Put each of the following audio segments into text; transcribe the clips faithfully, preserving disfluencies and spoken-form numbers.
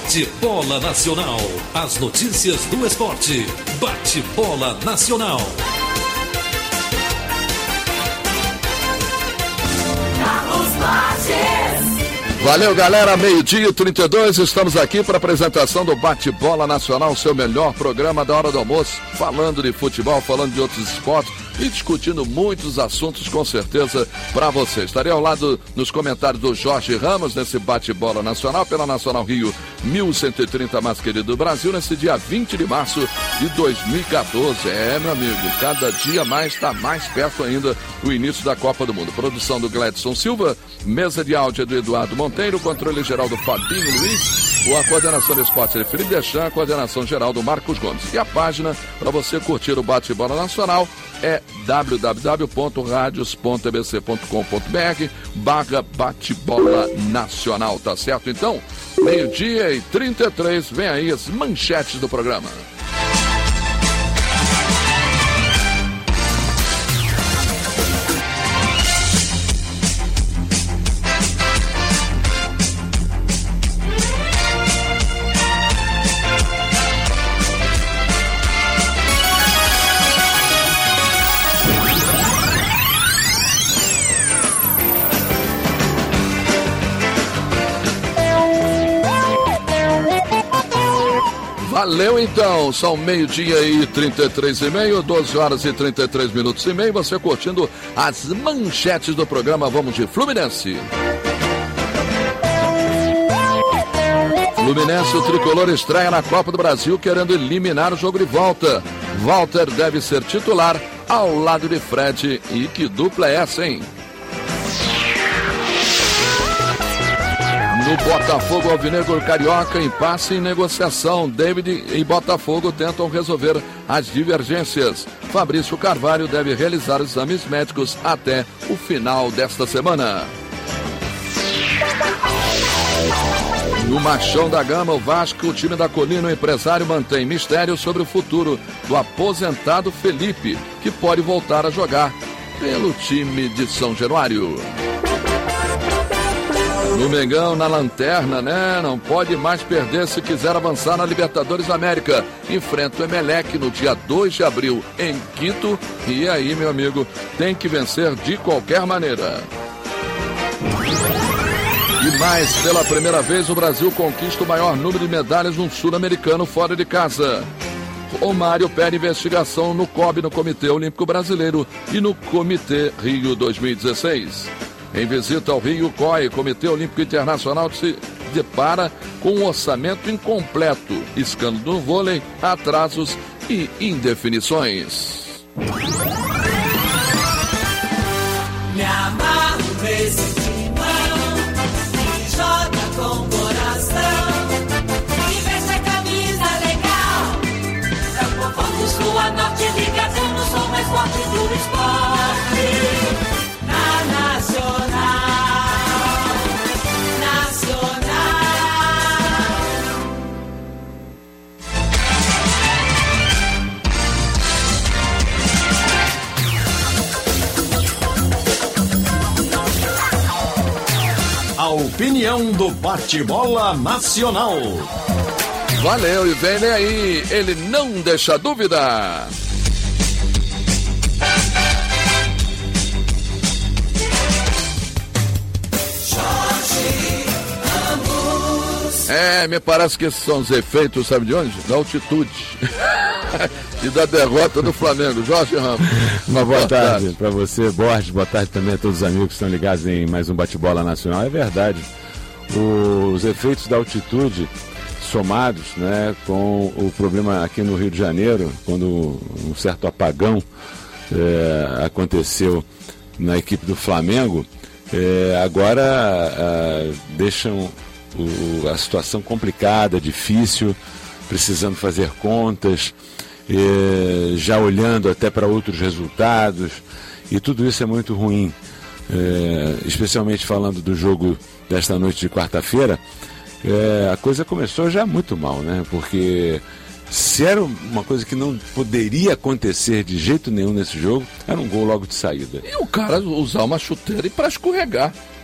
Bate-bola Nacional. As notícias do esporte. Bate-bola Nacional. Carlos Lages. Valeu, galera, meio-dia e trinta e dois, estamos aqui para a apresentação do Bate-Bola Nacional, seu melhor programa da hora do almoço, falando de futebol, falando de outros esportes e discutindo muitos assuntos, com certeza, para você. Estarei ao lado nos comentários do Jorge Ramos, nesse Bate-Bola Nacional, pela Nacional Rio mil cento e trinta, mais querido do Brasil, nesse dia vinte de março de dois mil e catorze. É, meu amigo, cada dia mais está mais perto ainda o início da Copa do Mundo. Produção do Gladson Silva, mesa de áudio do Eduardo Monteiro, controle geral do Fabinho Luiz, a coordenação de esporte de Felipe Deschamps, a coordenação geral do Marcos Gomes. E a página para você curtir o Bate-Bola Nacional é w w w ponto radios ponto e b c ponto com ponto b r barra Bate-Bola Nacional, tá certo? Então, meio-dia e trinta e três, vem aí as manchetes do programa. Valeu então, são meio-dia e trinta e três e meio, doze horas e trinta e três minutos e meio, você curtindo as manchetes do programa. Vamos de Fluminense. Fluminense, o tricolor estreia na Copa do Brasil querendo eliminar o jogo de volta. Walter deve ser titular ao lado de Fred. E que dupla é essa, hein? No Botafogo, Alvinegro Carioca, impasse em negociação. David e Botafogo tentam resolver as divergências. Fabrício Carvalho deve realizar exames médicos até o final desta semana. No Machão da Gama, o Vasco, o time da Colina, o empresário mantém mistério sobre o futuro do aposentado Felipe, que pode voltar a jogar pelo time de São Januário. No Mengão, na lanterna, né? Não pode mais perder se quiser avançar na Libertadores da América. Enfrenta o Emelec no dia dois de abril em Quito. E aí, meu amigo, tem que vencer de qualquer maneira. E mais, pela primeira vez, o Brasil conquista o maior número de medalhas num sul-americano fora de casa. Romário pede investigação no C O B, no Comitê Olímpico Brasileiro, e no Comitê Rio dois mil e dezesseis. Em visita ao Rio, C O I, Comitê Olímpico Internacional, se depara com um orçamento incompleto, escândalo no vôlei, atrasos e indefinições. Me amarro nesse timão, que joga com coração, e veste a camisa legal. É o povão do sul a norte ligado, sou mais forte do esporte. Nacional, Nacional. A opinião do Bate-Bola Nacional. Valeu, e vem aí, ele não deixa dúvida. É, me parece que esses são os efeitos, sabe de onde? Da altitude e da derrota do Flamengo. Jorge Ramos. Uma boa, boa tarde, tarde. para você, Borges. Boa tarde também a todos os amigos que estão ligados em mais um Bate-Bola Nacional. É verdade, os efeitos da altitude somados, né, com o problema aqui no Rio de Janeiro, quando um certo apagão é, aconteceu na equipe do Flamengo, é, agora é, deixam O, a situação complicada, difícil, precisando fazer contas, eh, já olhando até para outros resultados, e tudo isso é muito ruim, eh, especialmente falando do jogo desta noite de quarta-feira. Eh, a coisa começou já muito mal, né? Porque se era uma coisa que não poderia acontecer de jeito nenhum nesse jogo, era um gol logo de saída. E o cara usar uma chuteira para escorregar.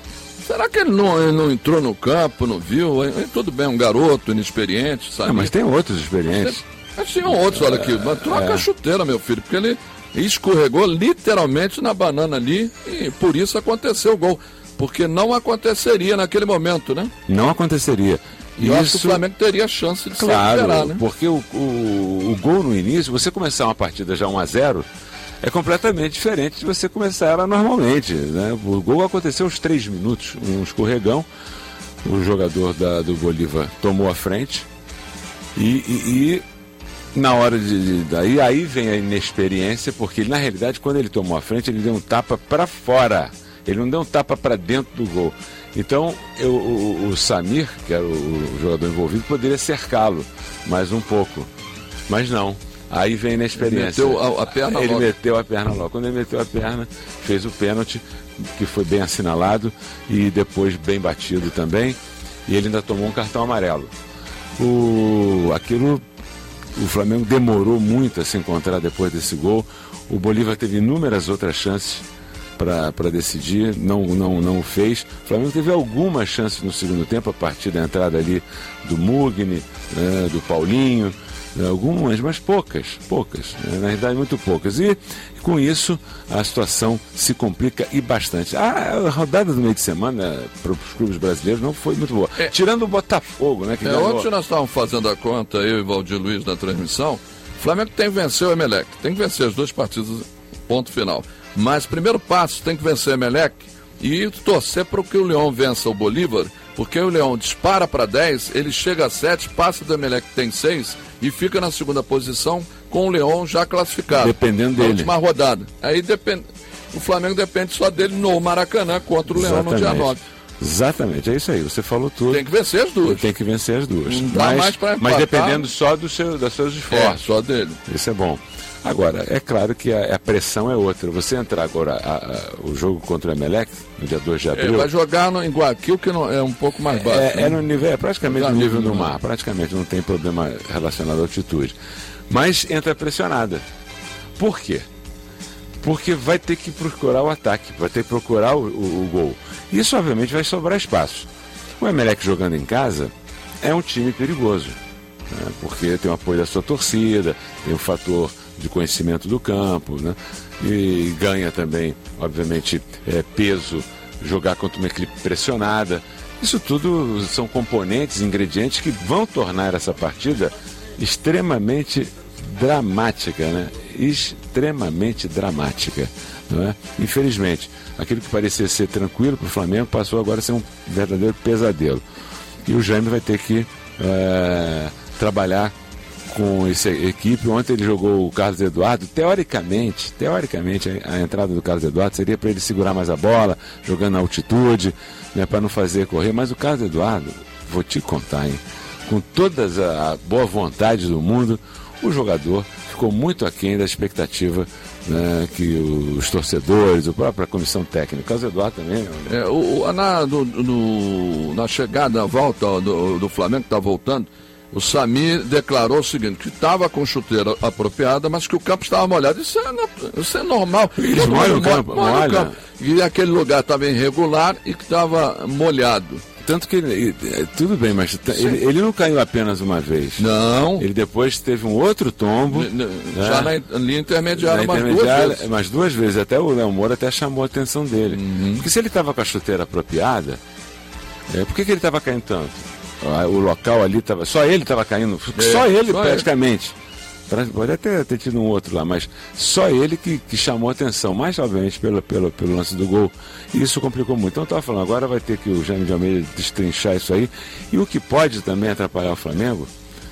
Será que ele não, ele não entrou no campo, não viu? Ele, tudo bem, um garoto inexperiente, sabe? Não, mas tem outros experientes. Mas tinham outros, olha aqui. Mas troca a chuteira, meu filho, porque ele escorregou literalmente na banana ali e por isso aconteceu o gol. Porque não aconteceria naquele momento, né? Não aconteceria. E eu acho que o Flamengo teria chance de claro, se recuperar, né? Porque o, o, o gol no início, você começar uma partida já um a zero, é completamente diferente de você começar ela normalmente, né? O gol aconteceu aos três minutos, um escorregão, o jogador da, do Bolívar tomou a frente e, e, e na hora de, de aí, aí vem a inexperiência, porque ele, na realidade, quando ele tomou a frente, ele deu um tapa para fora, ele não deu um tapa para dentro do gol. Então, eu, o, o Samir, que era o, o jogador envolvido, poderia cercá-lo mais um pouco. Mas não. Aí vem na experiência. Ele meteu a, a perna Ele logo. meteu a perna logo. Quando ele meteu a perna, fez o pênalti, que foi bem assinalado e depois bem batido também. E ele ainda tomou um cartão amarelo. O, aquilo, o Flamengo demorou muito a se encontrar depois desse gol. O Bolívar teve inúmeras outras chances para decidir, não, não, não o fez. O Flamengo teve algumas chances no segundo tempo, a partir da entrada ali do Mugni, né, do Paulinho, né, algumas, mas poucas, poucas, né, na verdade muito poucas. E com isso a situação se complica e bastante. A rodada do meio de semana para os clubes brasileiros não foi muito boa. É, tirando o Botafogo, né? Que é, ganhou... Ontem nós estávamos fazendo a conta, eu e Valdir Luiz na transmissão. O Flamengo tem que vencer o Emelec, tem que vencer as duas partidas, ponto final. Mas primeiro passo tem que vencer o Emelec e torcer para que o Leão vença o Bolívar, porque o Leão dispara para dez, ele chega a sete, passa do Emelec que tem seis e fica na segunda posição com o Leão já classificado. Dependendo dele. Na última rodada. Aí depende, o Flamengo depende só dele no Maracanã contra o Leão no dia nove. Exatamente, é isso aí, você falou tudo. Tem que vencer as duas. Tem que vencer as duas. Não dá mas, mais pra mas dependendo só do seu, dos seus esforços. É, só dele. Isso é bom. Agora, é claro que a, a pressão é outra. Você entrar agora a, a, o jogo contra o Emelec, no dia dois de abril... É, vai jogar no, em Guayaquil, que não, é um pouco mais baixo. É, né? é, no nível, é praticamente no nível do mar. mar. Praticamente, não tem problema relacionado à altitude. Mas entra pressionada. Por quê? Porque vai ter que procurar o ataque, vai ter que procurar o, o, o gol. Isso, obviamente, vai sobrar espaço. O Emelec jogando em casa é um time perigoso, né? Porque tem o apoio da sua torcida, tem o fator de conhecimento do campo, né? E ganha também, obviamente, é, peso, jogar contra uma equipe pressionada. Isso tudo são componentes, ingredientes que vão tornar essa partida extremamente dramática, né? Extremamente dramática, não é? Infelizmente, aquilo que parecia ser tranquilo para o Flamengo passou agora a ser um verdadeiro pesadelo. E o Jaime vai ter que é, trabalhar com essa equipe. Ontem ele jogou o Carlos Eduardo. Teoricamente, teoricamente a, a entrada do Carlos Eduardo seria para ele segurar mais a bola, jogando na altitude, né, para não fazer correr. Mas o Carlos Eduardo, vou te contar, hein, com toda a boa vontade do mundo, o jogador ficou muito aquém da expectativa, né, que os torcedores, a própria comissão técnica, o Carlos Eduardo também. É, o, o, na, no, no, na chegada, na volta do, do Flamengo, que está voltando, o Samir declarou o seguinte, que estava com chuteira apropriada, mas que o campo estava molhado. Isso é, isso é normal. Eles molham o campo, molha. molha o campo. E aquele lugar estava irregular e que estava molhado. Tanto que ele, tudo bem, mas ele, ele não caiu apenas uma vez. Não. Ele depois teve um outro tombo. N- já né? na linha intermediária, na umas intermediária duas vezes. mais duas vezes. Até o Léo Moura até chamou a atenção dele. Uhum. Porque se ele estava com a chuteira apropriada, é, por que, que ele estava caindo tanto? O local ali estava. Só ele estava caindo. É, só ele só praticamente. Ele. Pode até ter tido um outro lá, mas só ele que, que chamou a atenção, mais obviamente pelo, pelo, pelo lance do gol, e isso complicou muito. Então eu estava falando, agora vai ter que o Jaime de Almeida destrinchar isso aí, e o que pode também atrapalhar o Flamengo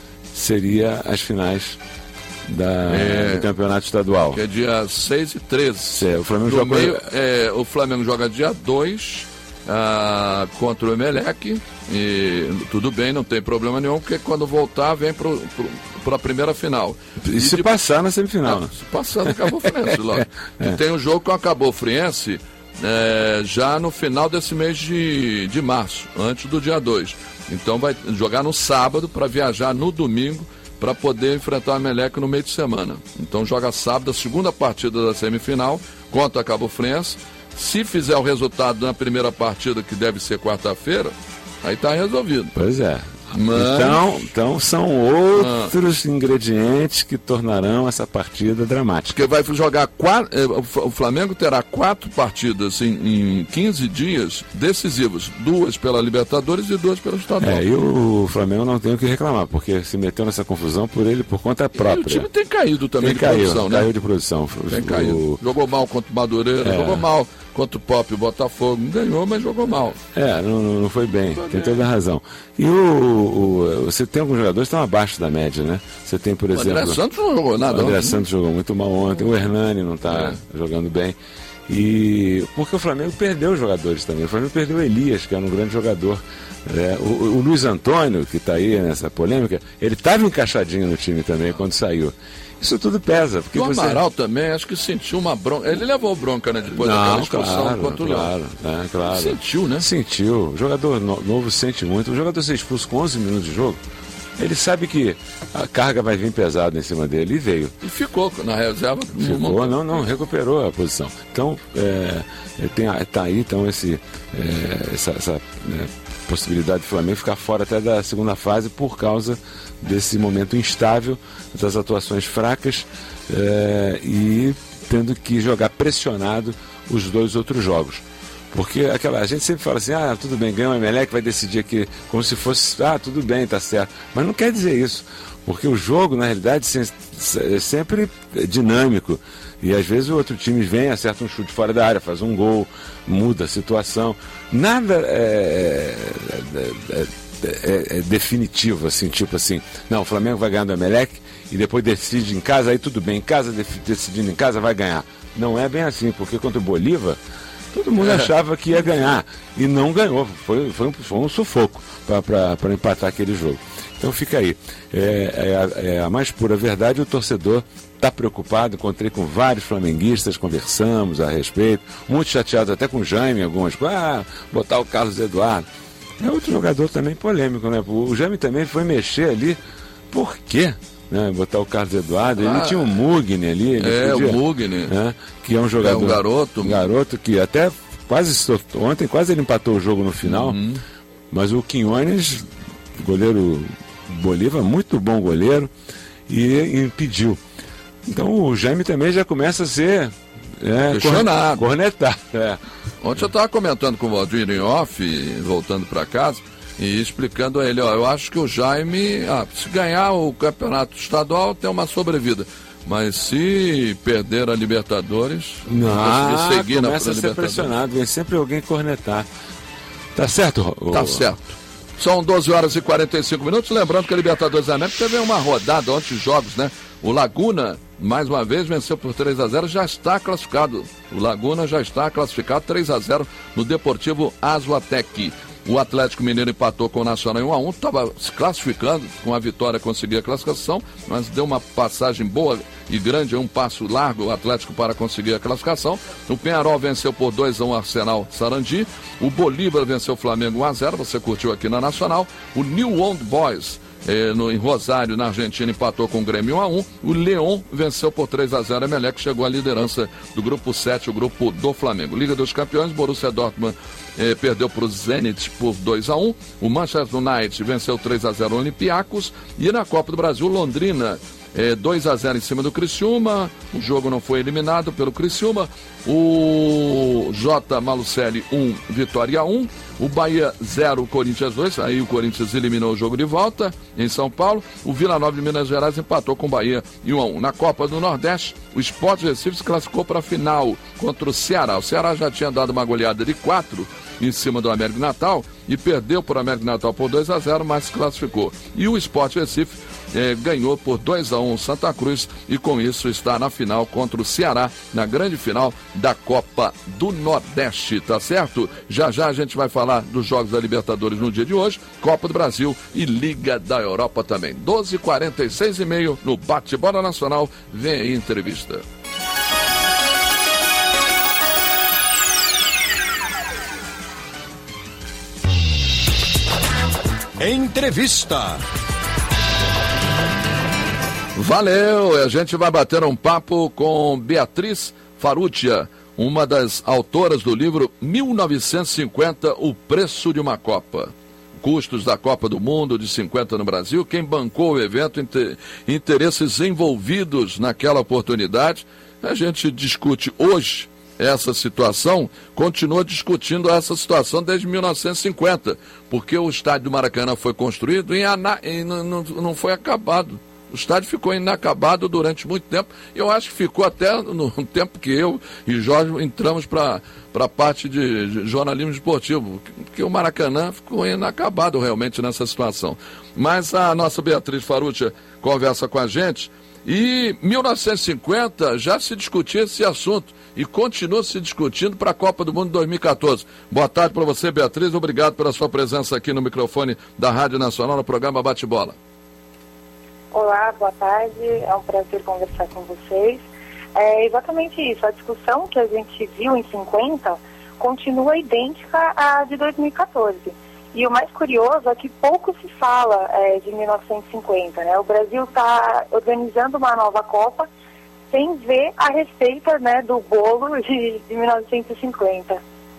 seria as finais da, é, do campeonato estadual. Que é dia seis e treze. É, o, Flamengo Do joga... meio, é, o Flamengo joga dia dois ah, contra o Emelec, e tudo bem, não tem problema nenhum, porque quando voltar vem para para a primeira final. E, e se de... passar na semifinal. Ah, se passar no Cabo Friense, logo. É. E tem um jogo com a Cabo Friense é, já no final desse mês de, de março, antes do dia dois. Então vai jogar no sábado para viajar no domingo para poder enfrentar o Emelec no meio de semana. Então joga sábado, a segunda partida da semifinal contra a Cabo Friense. Se fizer o resultado na primeira partida, que deve ser quarta-feira, aí tá resolvido. Pois é. Mas... Então, então são outros ah. ingredientes que tornarão essa partida dramática. Porque vai jogar quatro, o Flamengo terá quatro partidas em, em quinze dias decisivas, duas pela Libertadores e duas pelo Estadual. É, e o Flamengo não tem o que reclamar, porque se meteu nessa confusão por ele por conta própria. E o time tem caído também tem de caiu, produção, né? Caiu de produção. Tem o... caído. Jogou mal contra o Madureira, é. jogou mal contra o Pop e o Botafogo. Ganhou, mas jogou mal. É, não, não foi bem, foi tem bem. Toda a razão. E o, o, você tem alguns jogadores que estão abaixo da média, né? Você tem, por exemplo... O André Santos não jogou nada. O André ontem, Santos né? jogou muito mal ontem. O Hernani não está é. jogando bem. E porque o Flamengo perdeu jogadores também. O Flamengo perdeu o Elias, que era um grande jogador. É, o, o Luiz Antônio, que está aí nessa polêmica, ele estava encaixadinho no time também quando saiu. Isso tudo pesa. Porque o você... Amaral também, acho que sentiu uma bronca. Ele levou bronca, né? Depois Não, daquela discussão claro, contra o claro, Leão. É, claro. Sentiu, né? Sentiu. O jogador no, novo sente muito. O jogador ser expulso com onze minutos de jogo, ele sabe que a carga vai vir pesada em cima dele. E veio. E ficou na reserva. Ficou, não, não, recuperou a posição. Então, é, tem, tá aí então esse, é, essa, essa é, possibilidade do Flamengo ficar fora até da segunda fase por causa desse momento instável, das atuações fracas é, e tendo que jogar pressionado os dois outros jogos. Porque aquela, a gente sempre fala assim, ah, tudo bem, ganha o Emelec, vai decidir aqui como se fosse, ah, tudo bem, tá certo. Mas não quer dizer isso, porque o jogo, na realidade, é sempre dinâmico. E às vezes o outro time vem, acerta um chute fora da área, faz um gol, muda a situação. Nada é, é, é, é, é definitivo, assim, tipo assim, não, o Flamengo vai ganhar do Emelec e depois decide em casa, aí tudo bem, em casa, decidindo em casa, vai ganhar. Não é bem assim, porque contra o Bolívar, todo mundo é. achava que ia ganhar e não ganhou. Foi, foi, um, foi um sufoco para empatar aquele jogo. Então fica aí. É, é, é a mais pura verdade, o torcedor está preocupado. Encontrei com vários flamenguistas, conversamos a respeito, muitos chateados até com o Jaime, algumas coisas, ah, botar o Carlos Eduardo. É outro jogador também polêmico, né? O Jaime também foi mexer ali. Por quê? Né, botar o Carlos Eduardo, ah, ele tinha o Mugni ali. Ele é, podia, o Mugni. Né, que é um jogador. É um garoto. Um garoto que até quase, ontem quase ele empatou o jogo no final, uhum. Mas o Quinones, goleiro Bolívar, muito bom goleiro, e impediu. Então o Jaime também já começa a ser é, questionado. Cornetar. É. Ontem eu estava comentando com o Valdir em off, voltando para casa, e explicando a ele, ó, eu acho que o Jaime, ah, se ganhar o campeonato estadual, tem uma sobrevida. Mas se perder a Libertadores, não, seguir começa na a ser pressionado, vem sempre alguém cornetar. Tá certo? O... Tá certo. São doze horas e quarenta e cinco minutos. Lembrando que a Libertadores da América teve uma rodada ontem de jogos, né? O Laguna, mais uma vez, venceu por três a zero, já está classificado. O Laguna já está classificado três a zero no Deportivo Azuatec. O Atlético Mineiro empatou com o Nacional em um a um, estava se classificando, com a vitória conseguir a classificação, mas deu uma passagem boa e grande, um passo largo o Atlético para conseguir a classificação. O Peñarol venceu por dois a um o Arsenal Sarandi, o Bolívar venceu o Flamengo um a zero, você curtiu aqui na Nacional. O New Old Boys, eh, no, em Rosário, na Argentina, empatou com o Grêmio um a um, o León venceu por três a zero, a Emelec chegou à liderança do grupo sete, o grupo do Flamengo. Liga dos Campeões, Borussia Dortmund Eh, perdeu para o Zenit por dois a um, o Manchester United venceu três a zero o Olympiacos, e na Copa do Brasil, Londrina eh, dois a zero em cima do Criciúma, o jogo não foi eliminado pelo Criciúma, o J. Malucelli um, Vitória um, o Bahia zero, Corinthians dois, aí o Corinthians eliminou o jogo de volta em São Paulo, o Vila Nova de Minas Gerais empatou com o Bahia em um a um. Na Copa do Nordeste, o Sport Recife se classificou para a final contra o Ceará. O Ceará já tinha dado uma goleada de quatro em cima do América Natal e perdeu por América Natal por dois a zero, mas se classificou. E o Sport Recife eh, ganhou por dois a um Santa Cruz e com isso está na final contra o Ceará, na grande final da Copa do Nordeste, tá certo? Já já a gente vai falar dos jogos da Libertadores no dia de hoje, Copa do Brasil e Liga da Europa também. doze e quarenta e seis e meio no Bate-Bola Nacional, vem aí a entrevista. Entrevista. Valeu, a gente vai bater um papo com Beatriz Farutia, uma das autoras do livro mil novecentos e cinquenta, O Preço de uma Copa. Custos da Copa do Mundo de cinquenta no Brasil, quem bancou o evento, inter... interesses envolvidos naquela oportunidade. A gente discute hoje essa situação, continua discutindo essa situação desde mil novecentos e cinquenta, porque o estádio do Maracanã foi construído e, ana... e não, não, não foi acabado. O estádio ficou inacabado durante muito tempo. Eu acho que ficou até no tempo que eu e Jorge entramos para a parte de jornalismo esportivo, porque o Maracanã ficou inacabado realmente nessa situação. Mas a nossa Beatriz Faruccia conversa com a gente, e em mil novecentos e cinquenta já se discutia esse assunto e continua se discutindo para a Copa do Mundo dois mil e quatorze. Boa tarde para você, Beatriz. Obrigado pela sua presença aqui no microfone da Rádio Nacional no programa Bate-Bola. Olá, boa tarde, é um prazer conversar com vocês. É exatamente isso, a discussão que a gente viu em cinquenta continua idêntica à de dois mil e quatorze. E o mais curioso é que pouco se fala é, de mil novecentos e cinquenta, né? O Brasil está organizando uma nova Copa sem ver a receita, né, do bolo de, de mil novecentos e cinquenta.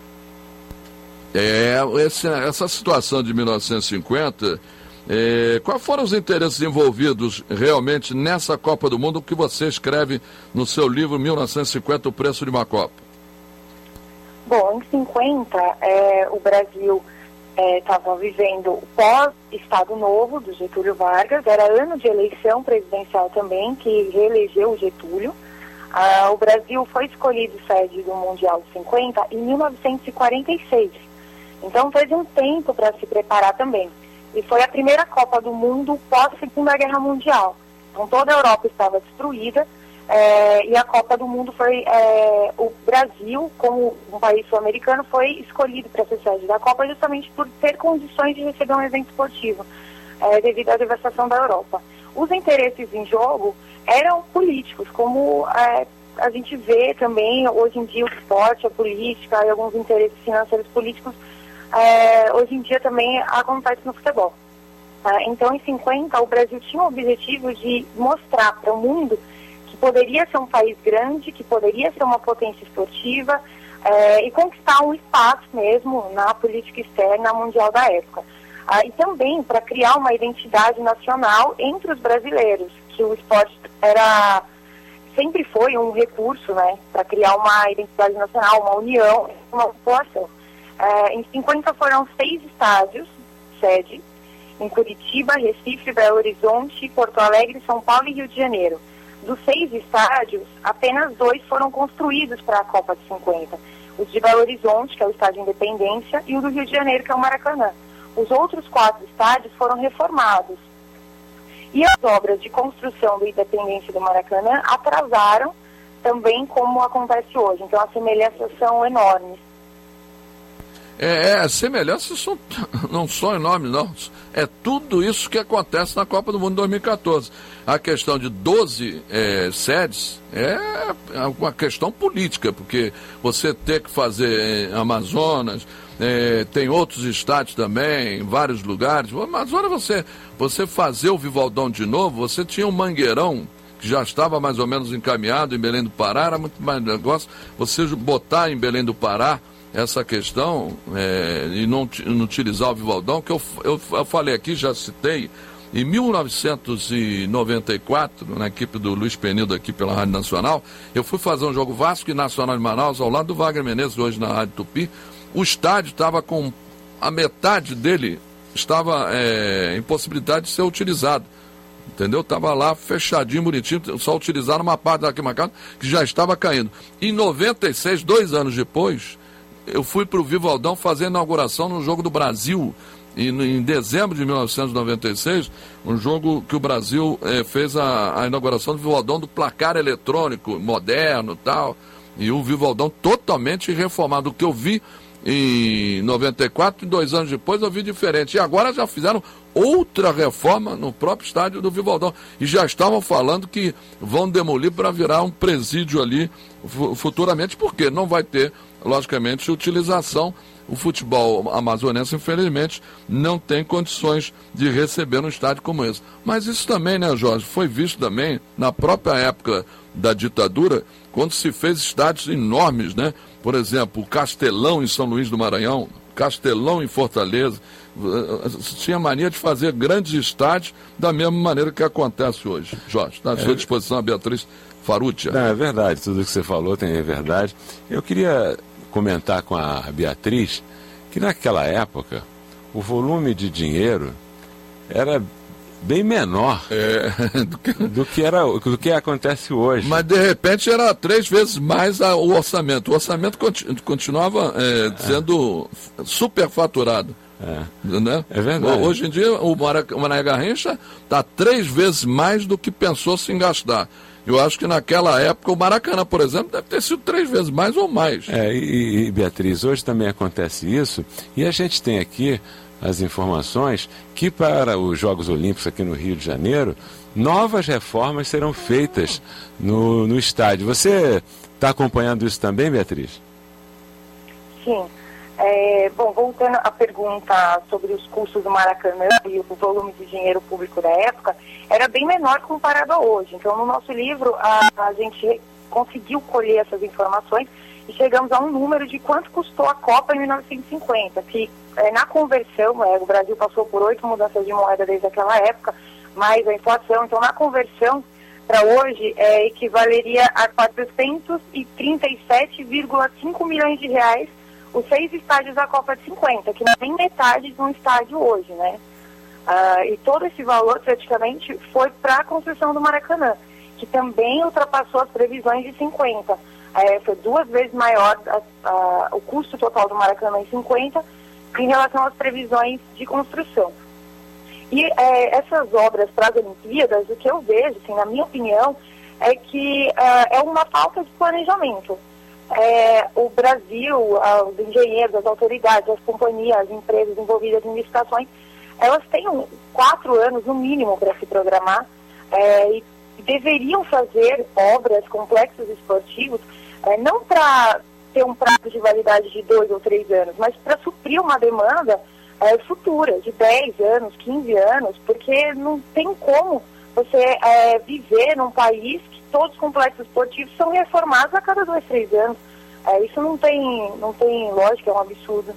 É, esse, essa situação de mil novecentos e cinquenta... É, quais foram os interesses envolvidos realmente nessa Copa do Mundo que você escreve no seu livro mil novecentos e cinquenta, O Preço de uma Copa? Bom, em cinquenta, é, o Brasil estava é, vivendo o pós-Estado Novo do Getúlio Vargas, era ano de eleição presidencial também, que reelegeu o Getúlio. Ah, o Brasil foi escolhido sede do Mundial de cinquenta em mil novecentos e quarenta e seis, então teve um tempo para se preparar também. E foi a primeira Copa do Mundo pós-Segunda Guerra Mundial. Então toda a Europa estava destruída é, e a Copa do Mundo foi... É, o Brasil, como um país sul-americano, foi escolhido para ser sede da Copa justamente por ter condições de receber um evento esportivo é, devido à devastação da Europa. Os interesses em jogo eram políticos, como é, a gente vê também hoje em dia o esporte, a política e alguns interesses financeiros políticos É, hoje em dia também acontece no futebol. Ah, então, em cinquenta, o Brasil tinha o objetivo de mostrar para o mundo que poderia ser um país grande, que poderia ser uma potência esportiva é, e conquistar um espaço mesmo na política externa mundial da época. Ah, e também para criar uma identidade nacional entre os brasileiros, que o esporte era, sempre foi um recurso, né, para criar uma identidade nacional, uma união, uma população. Uh, em cinquenta foram seis estádios, sede, em Curitiba, Recife, Belo Horizonte, Porto Alegre, São Paulo e Rio de Janeiro. Dos seis estádios, apenas dois foram construídos para a Copa de cinquenta. Os de Belo Horizonte, que é o Estádio Independência, e o do Rio de Janeiro, que é o Maracanã. Os outros quatro estádios foram reformados. E as obras de construção do Independência e do Maracanã atrasaram também, como acontece hoje. Então as semelhanças são enormes. É, as semelhanças são, não são enormes, não. É tudo isso que acontece na Copa do Mundo dois mil e quatorze. A questão de doze é, sedes é uma questão política, porque você ter que fazer em Amazonas, é, tem outros estádios também, em vários lugares. O Amazonas, você, você fazer o Vivaldão de novo, você tinha um Mangueirão, que já estava mais ou menos encaminhado em Belém do Pará, era muito mais negócio. Você botar em Belém do Pará essa questão é, e não, não utilizar o Vivaldão, que eu, eu, eu falei aqui, já citei, em mil novecentos e noventa e quatro, na equipe do Luiz Penido aqui pela Rádio Nacional, eu fui fazer um jogo Vasco e Nacional de Manaus, ao lado do Wagner Menezes, hoje na Rádio Tupi. O estádio estava com a metade dele, estava é, em possibilidade de ser utilizado. Entendeu? Estava lá fechadinho, bonitinho, só utilizaram uma parte da arquibancada que já estava caindo. Em noventa e seis, dois anos depois, eu fui para o Vivaldão fazer a inauguração no Jogo do Brasil, e em dezembro de mil novecentos e noventa e seis, um jogo que o Brasil eh, fez a, a inauguração do Vivaldão, do placar eletrônico, moderno e tal, e o Vivaldão totalmente reformado. O que eu vi em noventa e quatro, e dois anos depois eu vi diferente. E agora já fizeram outra reforma no próprio estádio do Vivaldão. E já estavam falando que vão demolir para virar um presídio ali futuramente, porque não vai ter, logicamente, utilização o futebol amazonense, infelizmente, não tem condições de receber um estádio como esse. Mas isso também, né, Jorge, foi visto também na própria época da ditadura, quando se fez estádios enormes, né? Por exemplo, o Castelão em São Luís do Maranhão, Castelão em Fortaleza, tinha mania de fazer grandes estádios da mesma maneira que acontece hoje. Jorge, está à sua disposição a Beatriz Faruccia. Não, é verdade, tudo que você falou tem, é verdade. Eu queria comentar com a Beatriz que naquela época o volume de dinheiro era bem menor é, do, que... do que era do que acontece hoje. Mas de repente era três vezes mais a, o orçamento. O orçamento continu, continuava é, sendo é. superfaturado. É. Né? É verdade. Hoje em dia o Mané Garrincha está três vezes mais do que pensou-se em gastar. Eu acho que naquela época o Maracanã, por exemplo, deve ter sido três vezes mais ou mais. É, e, e Beatriz, hoje também acontece isso, e a gente tem aqui as informações que para os Jogos Olímpicos aqui no Rio de Janeiro, novas reformas serão feitas no, no estádio. Você está acompanhando isso também, Beatriz? Sim. É, bom, voltando à pergunta sobre os custos do Maracanã e o volume de dinheiro público da época, era bem menor comparado a hoje. Então, no nosso livro, a, a gente conseguiu colher essas informações e chegamos a um número de quanto custou a Copa em mil novecentos e cinquenta, que é, na conversão, é, o Brasil passou por oito mudanças de moeda desde aquela época, mais a inflação, então na conversão para hoje é, equivaleria a quatrocentos e trinta e sete vírgula cinco milhões de reais os seis estádios da Copa de cinquenta, que não tem metade de um estádio hoje, né? Ah, e todo esse valor praticamente foi para a construção do Maracanã, que também ultrapassou as previsões de cinquenta. É, foi duas vezes maior a, a, o custo total do Maracanã em cinquenta em relação às previsões de construção. E é, essas obras para as Olimpíadas, o que eu vejo, assim, na minha opinião, é que uh, é uma falta de planejamento. É, o Brasil, uh, os engenheiros, as autoridades, as companhias, as empresas envolvidas em licitações, elas têm um, quatro anos no mínimo para se programar é, e deveriam fazer obras, complexos esportivos, é, não para ter um prazo de validade de dois ou três anos, mas para suprir uma demanda é, futura, de dez anos, quinze anos, porque não tem como você é, viver num país que todos os complexos esportivos são reformados a cada dois, três anos. É, isso não tem, não tem lógica, é um absurdo.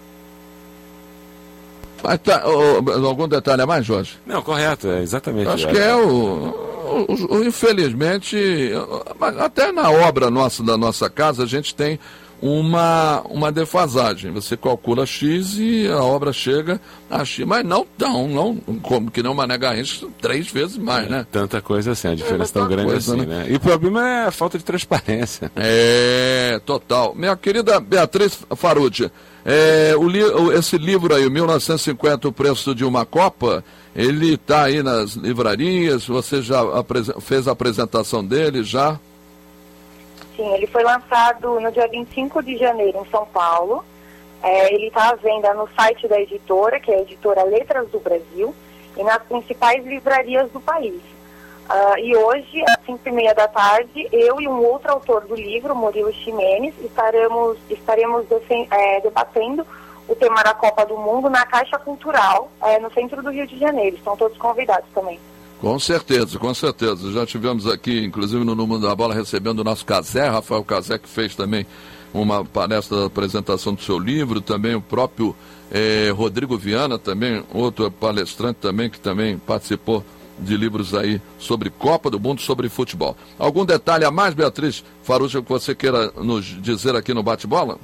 Mas tá, oh, algum detalhe a mais, Jorge? Não, correto, é exatamente. Acho que é o, o, o infelizmente, até na obra nossa, da nossa casa, a gente tem uma, uma defasagem. Você calcula X e a obra chega a X, mas não tão, não, como que não Mané Garrincha, três vezes mais, é, né? Tanta coisa assim, a diferença é tão grande coisa, assim, né? né? E o problema é a falta de transparência. É, total. Minha querida Beatriz Faruccia, é, o li, esse livro aí, mil novecentos e cinquenta, O Preço de uma Copa, ele está aí nas livrarias, você já fez a apresentação dele, já? Sim, ele foi lançado no dia vinte e cinco de janeiro em São Paulo. É, ele está à venda no site da editora, que é a editora Letras do Brasil, e nas principais livrarias do país. Uh, e hoje, às cinco e meia da tarde, eu e um outro autor do livro, Murilo Ximenes, estaremos, estaremos defen- é, debatendo o tema da Copa do Mundo na Caixa Cultural, é, no centro do Rio de Janeiro. Estão todos convidados também. Com certeza, com certeza. Já tivemos aqui, inclusive no Número da Bola, recebendo o nosso Cazé, Rafael Cazé, que fez também uma palestra da apresentação do seu livro, também o próprio eh, Rodrigo Viana, também outro palestrante também, que também participou de livros aí sobre Copa do Mundo, sobre futebol. Algum detalhe a mais, Beatriz Faruccia, que você queira nos dizer aqui no Bate-Bola?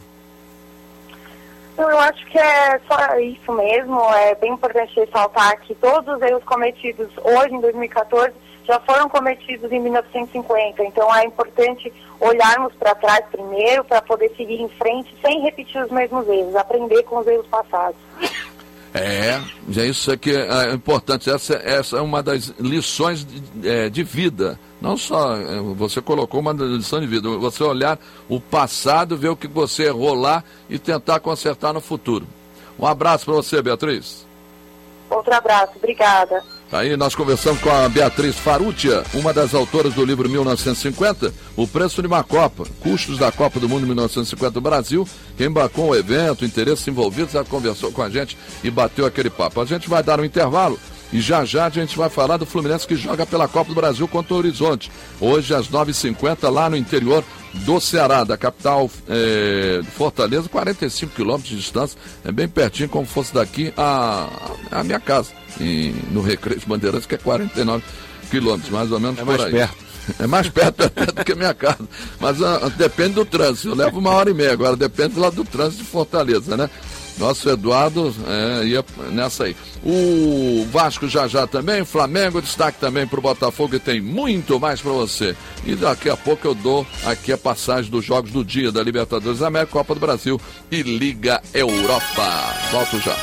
Eu acho que é só isso mesmo. É bem importante ressaltar que todos os erros cometidos hoje, em dois mil e quatorze, já foram cometidos em mil novecentos e cinquenta. Então é importante olharmos para trás primeiro para poder seguir em frente sem repetir os mesmos erros, aprender com os erros passados. É, já isso aqui é importante. Essa, essa é uma das lições de, é, de vida. Não só, você colocou uma lição de vida, você olhar o passado, ver o que você errou lá e tentar consertar no futuro. Um abraço para você, Beatriz. Outro abraço, obrigada. Aí nós conversamos com a Beatriz Farutia, uma das autoras do livro mil novecentos e cinquenta, O Preço de uma Copa, Custos da Copa do Mundo mil novecentos e cinquenta no Brasil. Quem embarcou o evento, interesses envolvidos, já conversou com a gente e bateu aquele papo. A gente vai dar um intervalo e já já a gente vai falar do Fluminense que joga pela Copa do Brasil contra o Horizonte. Hoje às nove e cinquenta lá no interior do Ceará, da capital é, de Fortaleza, quarenta e cinco quilômetros de distância, é bem pertinho, como fosse daqui a, a minha casa, e, no Recreio de Bandeirantes, que é quarenta e nove quilômetros, mais ou menos é por mais aí. Perto. É mais perto do que a minha casa, mas uh, depende do trânsito, eu levo uma hora e meia, agora depende lá do trânsito de Fortaleza, né? Nosso Eduardo é, ia nessa aí. O Vasco já já também, Flamengo, destaque também para o Botafogo, e tem muito mais para você. E daqui a pouco eu dou aqui a passagem dos jogos do dia da Libertadores da América, Copa do Brasil e Liga Europa. Volto já.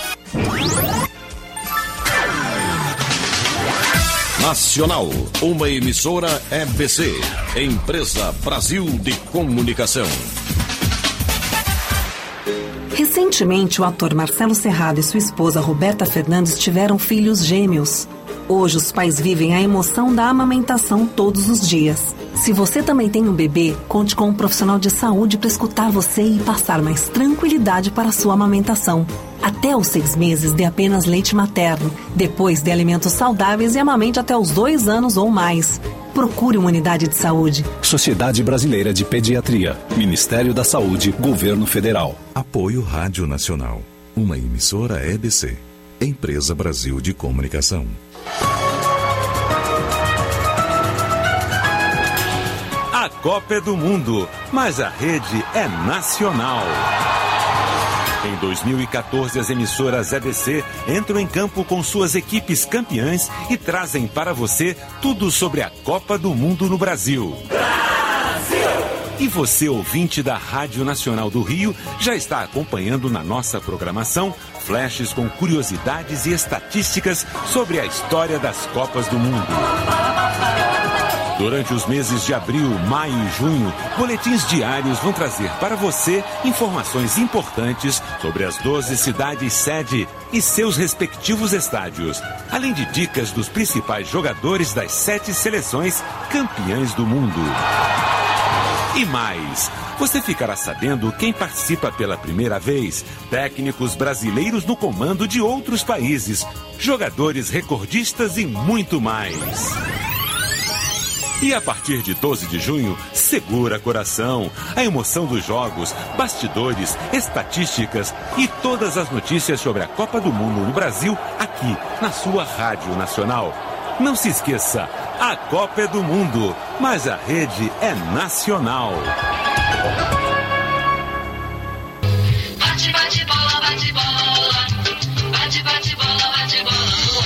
Nacional, uma emissora E B C, Empresa Brasil de Comunicação. Recentemente, o ator Marcelo Serrado e sua esposa Roberta Fernandes tiveram filhos gêmeos. Hoje, os pais vivem a emoção da amamentação todos os dias. Se você também tem um bebê, conte com um profissional de saúde para escutar você e passar mais tranquilidade para a sua amamentação. Até os seis meses, dê apenas leite materno. Depois, dê alimentos saudáveis e amamente até os dois anos ou mais. Procure uma unidade de saúde. Sociedade Brasileira de Pediatria. Ministério da Saúde. Governo Federal. Apoio Rádio Nacional. Uma emissora E B C. Empresa Brasil de Comunicação. A Copa é do Mundo, mas a rede é nacional. Em dois mil e quatorze, as emissoras E B C entram em campo com suas equipes campeãs e trazem para você tudo sobre a Copa do Mundo no Brasil. Brasil! E você, ouvinte da Rádio Nacional do Rio, já está acompanhando na nossa programação flashes com curiosidades e estatísticas sobre a história das Copas do Mundo. Durante os meses de abril, maio e junho, boletins diários vão trazer para você informações importantes sobre as doze cidades sede e seus respectivos estádios, além de dicas dos principais jogadores das sete seleções campeãs do mundo. E mais, você ficará sabendo quem participa pela primeira vez, técnicos brasileiros no comando de outros países, jogadores recordistas e muito mais. E a partir de doze de junho, segura coração. A emoção dos jogos, bastidores, estatísticas e todas as notícias sobre a Copa do Mundo no Brasil, aqui na sua Rádio Nacional. Não se esqueça, a Copa é do Mundo, mas a rede é nacional. Bate, bate, bola, bate, bola. Bate, bate, bola, bate, bola.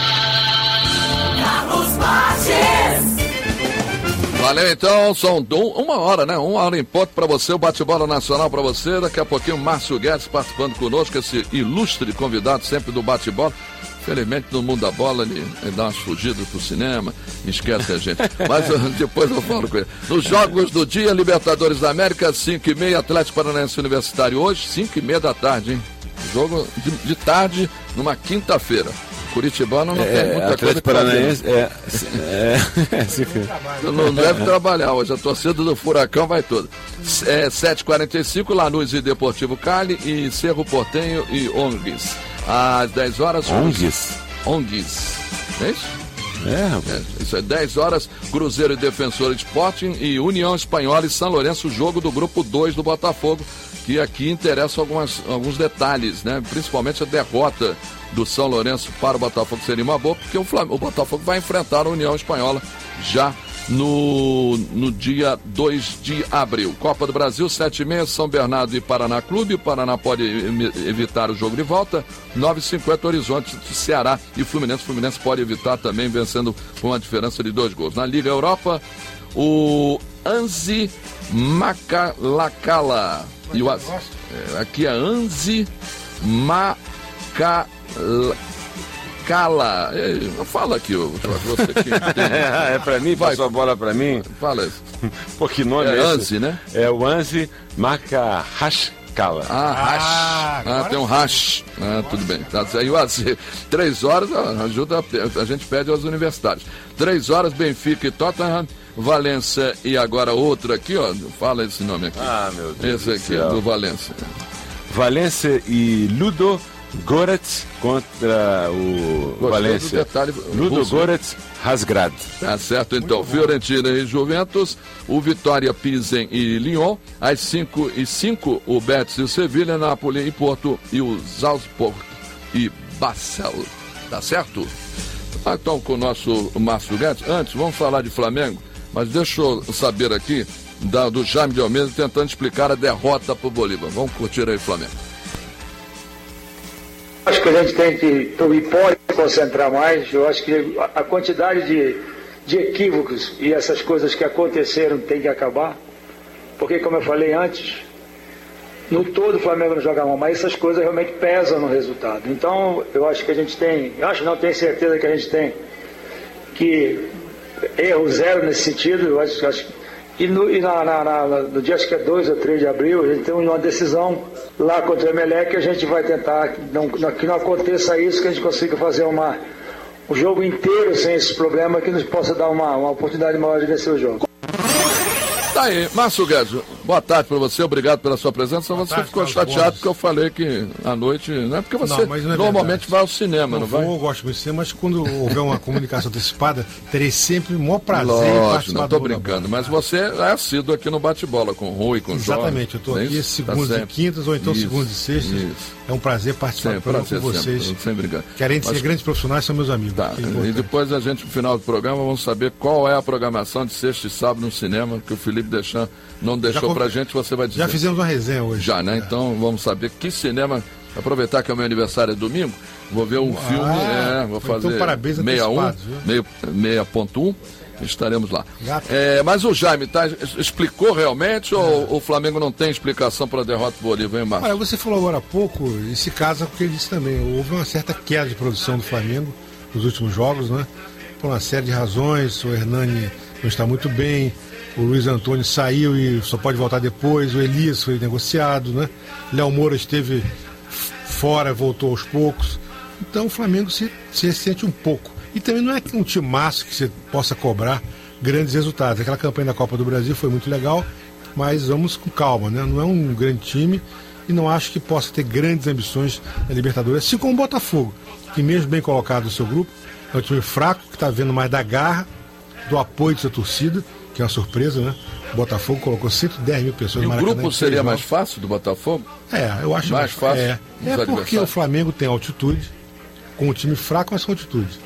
Carlos Bates. Valeu, então, são uma hora, né? Uma hora em ponto para você, o bate-bola nacional para você. Daqui a pouquinho, o Márcio Guedes participando conosco, esse ilustre convidado sempre do bate-bola. Felizmente, no mundo da bola, ele, ele dá umas fugidas pro cinema, esquece a gente. Mas eu, depois eu falo com ele. Nos jogos do dia, Libertadores da América, cinco e meia, Atlético Paranaense Universitário hoje, cinco e meia da tarde, hein? Jogo de, de tarde, numa quinta-feira. Curitibano não é, tem muita Atlético coisa Paranaense é, é, é, não deve trabalhar hoje, a torcida do Furacão vai toda. É, sete e quarenta e cinco, Lanús e Deportivo Cali e Cerro Porteño e Onguis. Às dez horas... Onguis? Onguis. É isso? É, rapaz. É, isso é dez horas, Cruzeiro e Defensor Sporting e União Espanhola e São Lourenço, jogo do grupo dois do Botafogo, que aqui interessa algumas, alguns detalhes, né? Principalmente a derrota do São Lourenço para o Botafogo seria uma boa, porque o, Flam- o Botafogo vai enfrentar a União Espanhola já no, no dia dois de abril. Copa do Brasil, sete e meia, São Bernardo e Paraná Clube. O Paraná pode evitar o jogo de volta. nove e cinquenta, Horizonte do Ceará e Fluminense. O Fluminense pode evitar também, vencendo com uma diferença de dois gols. Na Liga Europa, o Anzi Macalacala. E o, é, aqui é Anzi Macalacala. Cala, fala aqui, você que é pra mim, vai, passou a bola pra mim. Fala isso. Pô, que nome é esse? Anzi, né? É o Anzi Macalacala. escala. Ah, rash. Ah, Ah, tem um rash. Ah, tudo bem. Tá, aí o Azir. Três horas, ajuda, a gente pede aos universitários. Três horas, Benfica e Tottenham, Valência e agora outro aqui, ó. Fala esse nome aqui. Ah, meu Deus. Esse aqui é do Valência. Valência e Ludo Goretz contra o Gostei Valência. do detalhe Ludo russo. Goretz Razgrad. Tá certo, então. Fiorentina e Juventus, o Vitória, Pilsen e Lyon. Às cinco e cinco, o Betis e o Sevilha, Napoli e Porto e o Salzburg e Basel. Tá certo? Ah, então, com o nosso Márcio Guedes. Antes, vamos falar de Flamengo, mas deixa eu saber aqui da, do Jaime de Almeida tentando explicar a derrota pro Bolívar. Vamos curtir aí, Flamengo. Acho que a gente tem que e pode concentrar mais. Eu acho que a quantidade de, de equívocos e essas coisas que aconteceram tem que acabar. Porque, como eu falei antes, no todo o Flamengo não joga mal, mas essas coisas realmente pesam no resultado. Então, eu acho que a gente tem, eu acho não, tenho certeza que a gente tem que erro zero nesse sentido. Eu acho, acho E, no, e na, na, na, no dia, acho que é dois ou três de abril, a gente tem uma decisão lá contra o Emelec, que a gente vai tentar que não, que não aconteça isso, que a gente consiga fazer uma, um jogo inteiro sem esse problema, que nos possa dar uma, uma oportunidade maior de vencer o jogo. Tá aí, Márcio Guedes, boa tarde para você, obrigado pela sua presença. Boa você tarde, ficou chateado Gomes. Porque eu falei que à noite, não é porque você não, não é normalmente verdade. Vai ao cinema, não, não vai? Eu gosto muito de cinema, mas quando houver uma comunicação antecipada, terei sempre o maior prazer Lógico, em participar. Não, tô brincando, mas você é assíduo aqui no bate-bola, com o Rui, com o Jorge. Exatamente, eu estou aqui segundas tá e quintas, ou então isso, segundas e sextas. Isso. É um prazer participar sempre, prazer, com vocês. Sempre, sempre brincando. Que além de mas, ser grandes profissionais, são meus amigos. Tá, e depois a gente, no final do programa, vamos saber qual é a programação de sexta e sábado no cinema, que o Felipe Deschamps não deixou já, pra gente, você vai dizer. Já fizemos uma resenha hoje. Já, né? É. Então vamos saber que cinema. Aproveitar que é o meu aniversário é domingo, vou ver um ah, filme, é, vou fazer então, parabéns sessenta e um, seis ponto um, estaremos lá. É, mas o Jaime tá, explicou realmente é. ou o Flamengo não tem explicação para a derrota do Bolívar, hein, Marcos? Olha, você falou agora há pouco, e se casa com o que ele disse também, houve uma certa queda de produção do Flamengo nos últimos jogos, né? Por uma série de razões, o Hernani não está muito bem, o Luiz Antônio saiu e só pode voltar depois, o Elias foi negociado, né? Léo Moura esteve fora, voltou aos poucos. Então o Flamengo se, se sente um pouco. E também não é um timaço que você possa cobrar grandes resultados. Aquela campanha da Copa do Brasil foi muito legal, mas vamos com calma, né? Não é um grande time e não acho que possa ter grandes ambições na Libertadores, assim como o Botafogo, que mesmo bem colocado no seu grupo, é um time fraco, que está vendo mais da garra, do apoio de sua torcida, que é uma surpresa, né? O Botafogo colocou cento e dez mil pessoas no Maracanã. O grupo seria mais fácil do Botafogo? É, eu acho mais fácil. É, é porque o Flamengo tem altitude, com um time fraco, mas com altitude.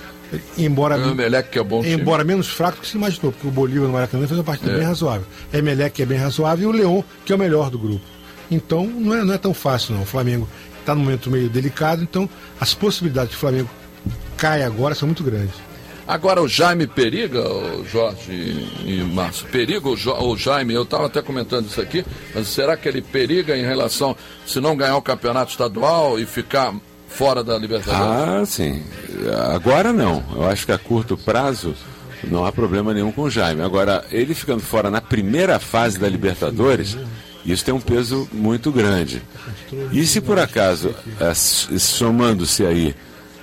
Embora, o Emelec, que é bom embora time. menos fraco que se imaginou, porque o Bolívar no Maracanã fez uma partida é. bem razoável. A Emelec, que é bem razoável, e o Leão, que é o melhor do grupo. Então, não é, não é tão fácil, não. O Flamengo está num momento meio delicado, então as possibilidades de o Flamengo cair agora são muito grandes. Agora o Jaime periga, o Jorge e, e Márcio, periga o, jo, o Jaime, eu estava até comentando isso aqui, mas será que ele periga em relação, se não ganhar o campeonato estadual e ficar fora da Libertadores? Ah, sim. Agora não. Eu acho que a curto prazo não há problema nenhum com o Jaime. Agora, ele ficando fora na primeira fase da Libertadores, isso tem um peso muito grande. E se por acaso, somando-se aí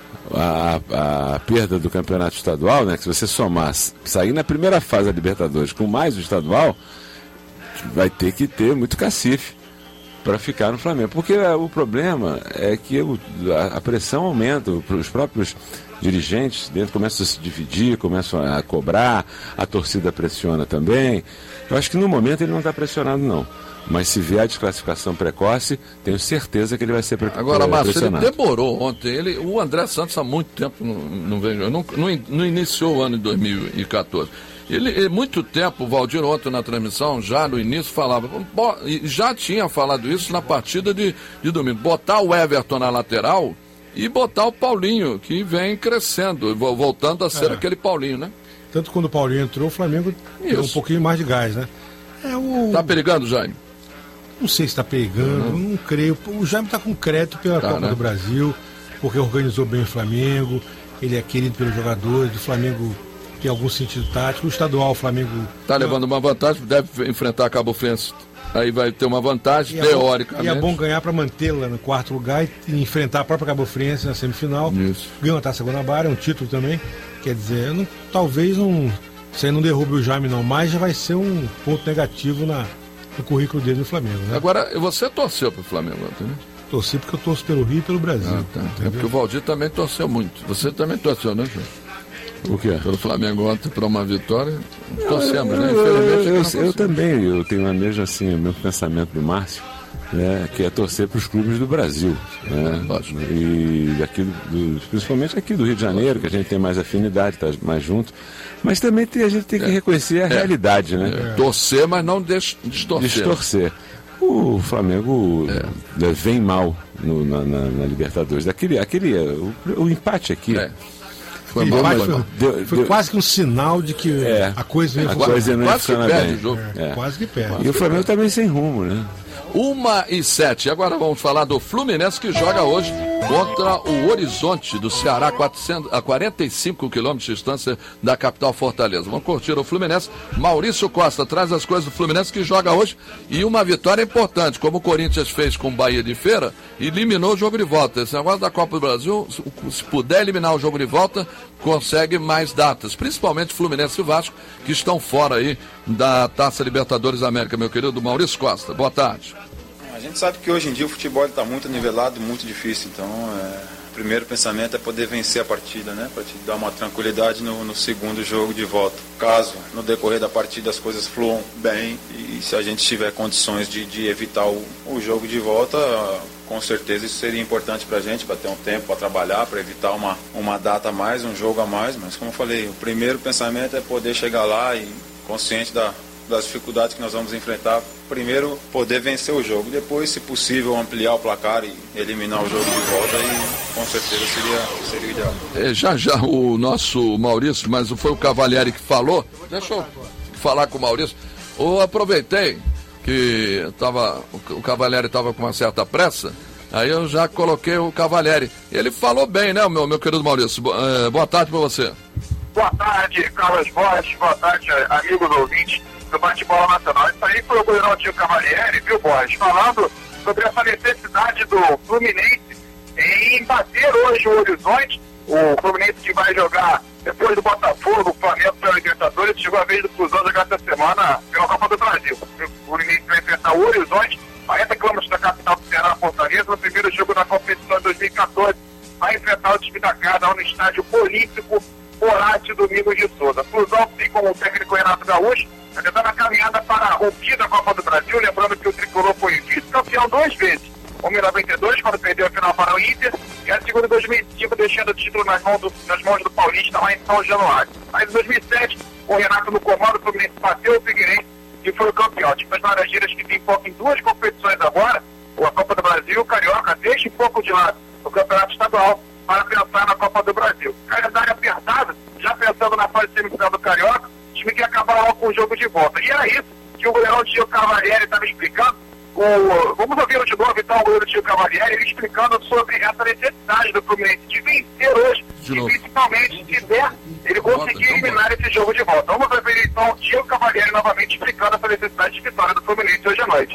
A, a, a perda do campeonato estadual, né? Que se você somar, sair na primeira fase da Libertadores com mais o estadual, vai ter que ter muito cacife para ficar no Flamengo. Porque o problema é que o, a, a pressão aumenta, os próprios dirigentes dentro começam a se dividir, começam a cobrar, a torcida pressiona também. Eu acho que no momento ele não está pressionado, não. Mas se vier a desclassificação precoce, tenho certeza que ele vai ser pre- Agora, Márcio, pressionado. Ele demorou ontem. Ele, o André Santos há muito tempo não, não vem não, não, não iniciou o ano de dois mil e catorze. Ele, muito tempo, o Valdir ontem na transmissão, já no início, falava, já tinha falado isso na partida de, de domingo, botar o Everton na lateral e botar o Paulinho, que vem crescendo, voltando a ser é. aquele Paulinho, né? Tanto quando o Paulinho entrou, o Flamengo deu um pouquinho mais de gás, né? É o... Tá perigando, Jaime? Não sei se está pegando, uhum. não creio. O Jaime está com crédito pela tá, Copa né? do Brasil, porque organizou bem o Flamengo, ele é querido pelos jogadores, o Flamengo tem algum sentido tático. O estadual, o Flamengo... Está levando uma vantagem, deve enfrentar a Cabo Friense Aí vai ter uma vantagem, e teoricamente. É bom, e é bom ganhar para mantê-la no quarto lugar e, e enfrentar a própria Cabo Friense na semifinal. Isso. Ganhou a Taça Guanabara, é um título também. Quer dizer, não, talvez não, isso aí não derrube o Jaime não, mas já vai ser um ponto negativo na, no currículo dele no Flamengo. Né? Agora, você torceu pro Flamengo ontem, né? Torci porque eu torço pelo Rio e pelo Brasil. Ah, tá. É porque o Valdir também torceu muito. Você também torceu, né, João? O quê? Pelo Flamengo ontem para uma vitória. Torcemos, né? Eu, Infelizmente. eu, Eu, eu, eu também, eu tenho a mesma, assim, o mesmo pensamento do Márcio, né, que é torcer para os clubes do Brasil. Né? Lógico. E aqui do, principalmente aqui do Rio de Janeiro, que a gente tem mais afinidade, está mais junto. Mas também tem, a gente tem que é. reconhecer a é. realidade, né? É. Torcer, mas não des, distorcer. Distorcer. O Flamengo é. vem mal no, na, na, na Libertadores. Aquele, aquele, o, o empate aqui. É. Foi, mal, mal, foi, foi, deu, foi deu, quase que um sinal de que é, a coisa ia coisa não quase que perde o jogo. É, é. Quase que perde. E o Flamengo também sem rumo, né? Uma e sete. Agora vamos falar do Fluminense, que joga hoje contra o Horizonte do Ceará, quatrocentos, a quarenta e cinco quilômetros de distância da capital Fortaleza. Vamos curtir o Fluminense. Maurício Costa traz as coisas do Fluminense, que joga hoje, e uma vitória importante, como o Corinthians fez com o Bahia de Feira, eliminou o jogo de volta. Esse negócio da Copa do Brasil, se puder eliminar o jogo de volta, consegue mais datas, principalmente Fluminense e Vasco, que estão fora aí da Taça Libertadores da América, meu querido Maurício Costa. Boa tarde. A gente sabe que hoje em dia o futebol está muito nivelado, muito difícil, então é, o primeiro pensamento é poder vencer a partida, né? Para te dar uma tranquilidade no, no segundo jogo de volta. Caso no decorrer da partida as coisas fluam bem e se a gente tiver condições de, de evitar o, o jogo de volta, com certeza isso seria importante para a gente, para ter um tempo para trabalhar, para evitar uma, uma data a mais, um jogo a mais, mas como eu falei, o primeiro pensamento é poder chegar lá e consciente da das dificuldades que nós vamos enfrentar, primeiro poder vencer o jogo, depois, se possível, ampliar o placar e eliminar o jogo de volta, e com certeza seria, seria o ideal. É, já já o nosso Maurício, mas foi o Cavalieri que falou, deixa eu falar com o Maurício, eu aproveitei que tava, o Cavalieri estava com uma certa pressa, aí eu já coloquei o Cavalieri, ele falou bem, né, meu, meu querido Maurício, boa tarde para você. Boa tarde, Carlos Borges, boa tarde, amigos ouvintes do Bate-Bola Nacional. Isso aí foi o goleirão Tio Cavalieri, viu, Borges, falando sobre essa necessidade do Fluminense em bater hoje o Horizonte. O Fluminense que vai jogar depois do Botafogo, o Flamengo pela Libertadores, chegou a vez do Fusão jogar essa semana pela Copa do Brasil. O Fluminense vai enfrentar o Horizonte, quarenta quilômetros da capital do Ceará, Fortaleza, no primeiro jogo da competição de dois mil e catorze, vai enfrentar o time da casa no estádio Olímpico Horácio Domingos de Souza. Fusão, assim como o técnico Renato Gaúcho, está tentando a caminhada para a rompida da Copa do Brasil, lembrando que o tricolor foi vice-campeão duas vezes. Uma em noventa e dois, quando perdeu a final para o Inter, e a segunda em dois mil e cinco, deixando o título nas mãos do, nas mãos do Paulista, lá em São Januário. Mas em dois mil e sete, o Renato no comando, o Fluminense bateu o Figueirense e foi o campeão. Tipo as Laranjeiras, que tem foco em duas competições agora, a Copa do Brasil e o Carioca, deixa um pouco de lado o Campeonato Estadual para pensar na Copa do Brasil. Calendário apertado, já pensando na fase semifinal do Carioca, o time quer acabar logo com o jogo de volta. E era isso que o goleirão Tio Cavalieri estava explicando. O, vamos ouvir de novo, então, o goleiro Tio Cavalieri, ele explicando sobre essa necessidade do Fluminense de vencer hoje, e principalmente, se der, ele conseguir eliminar esse jogo de volta. Vamos ouvir, então, o Tio Cavalieri novamente explicando essa necessidade de vitória do Fluminense hoje à noite.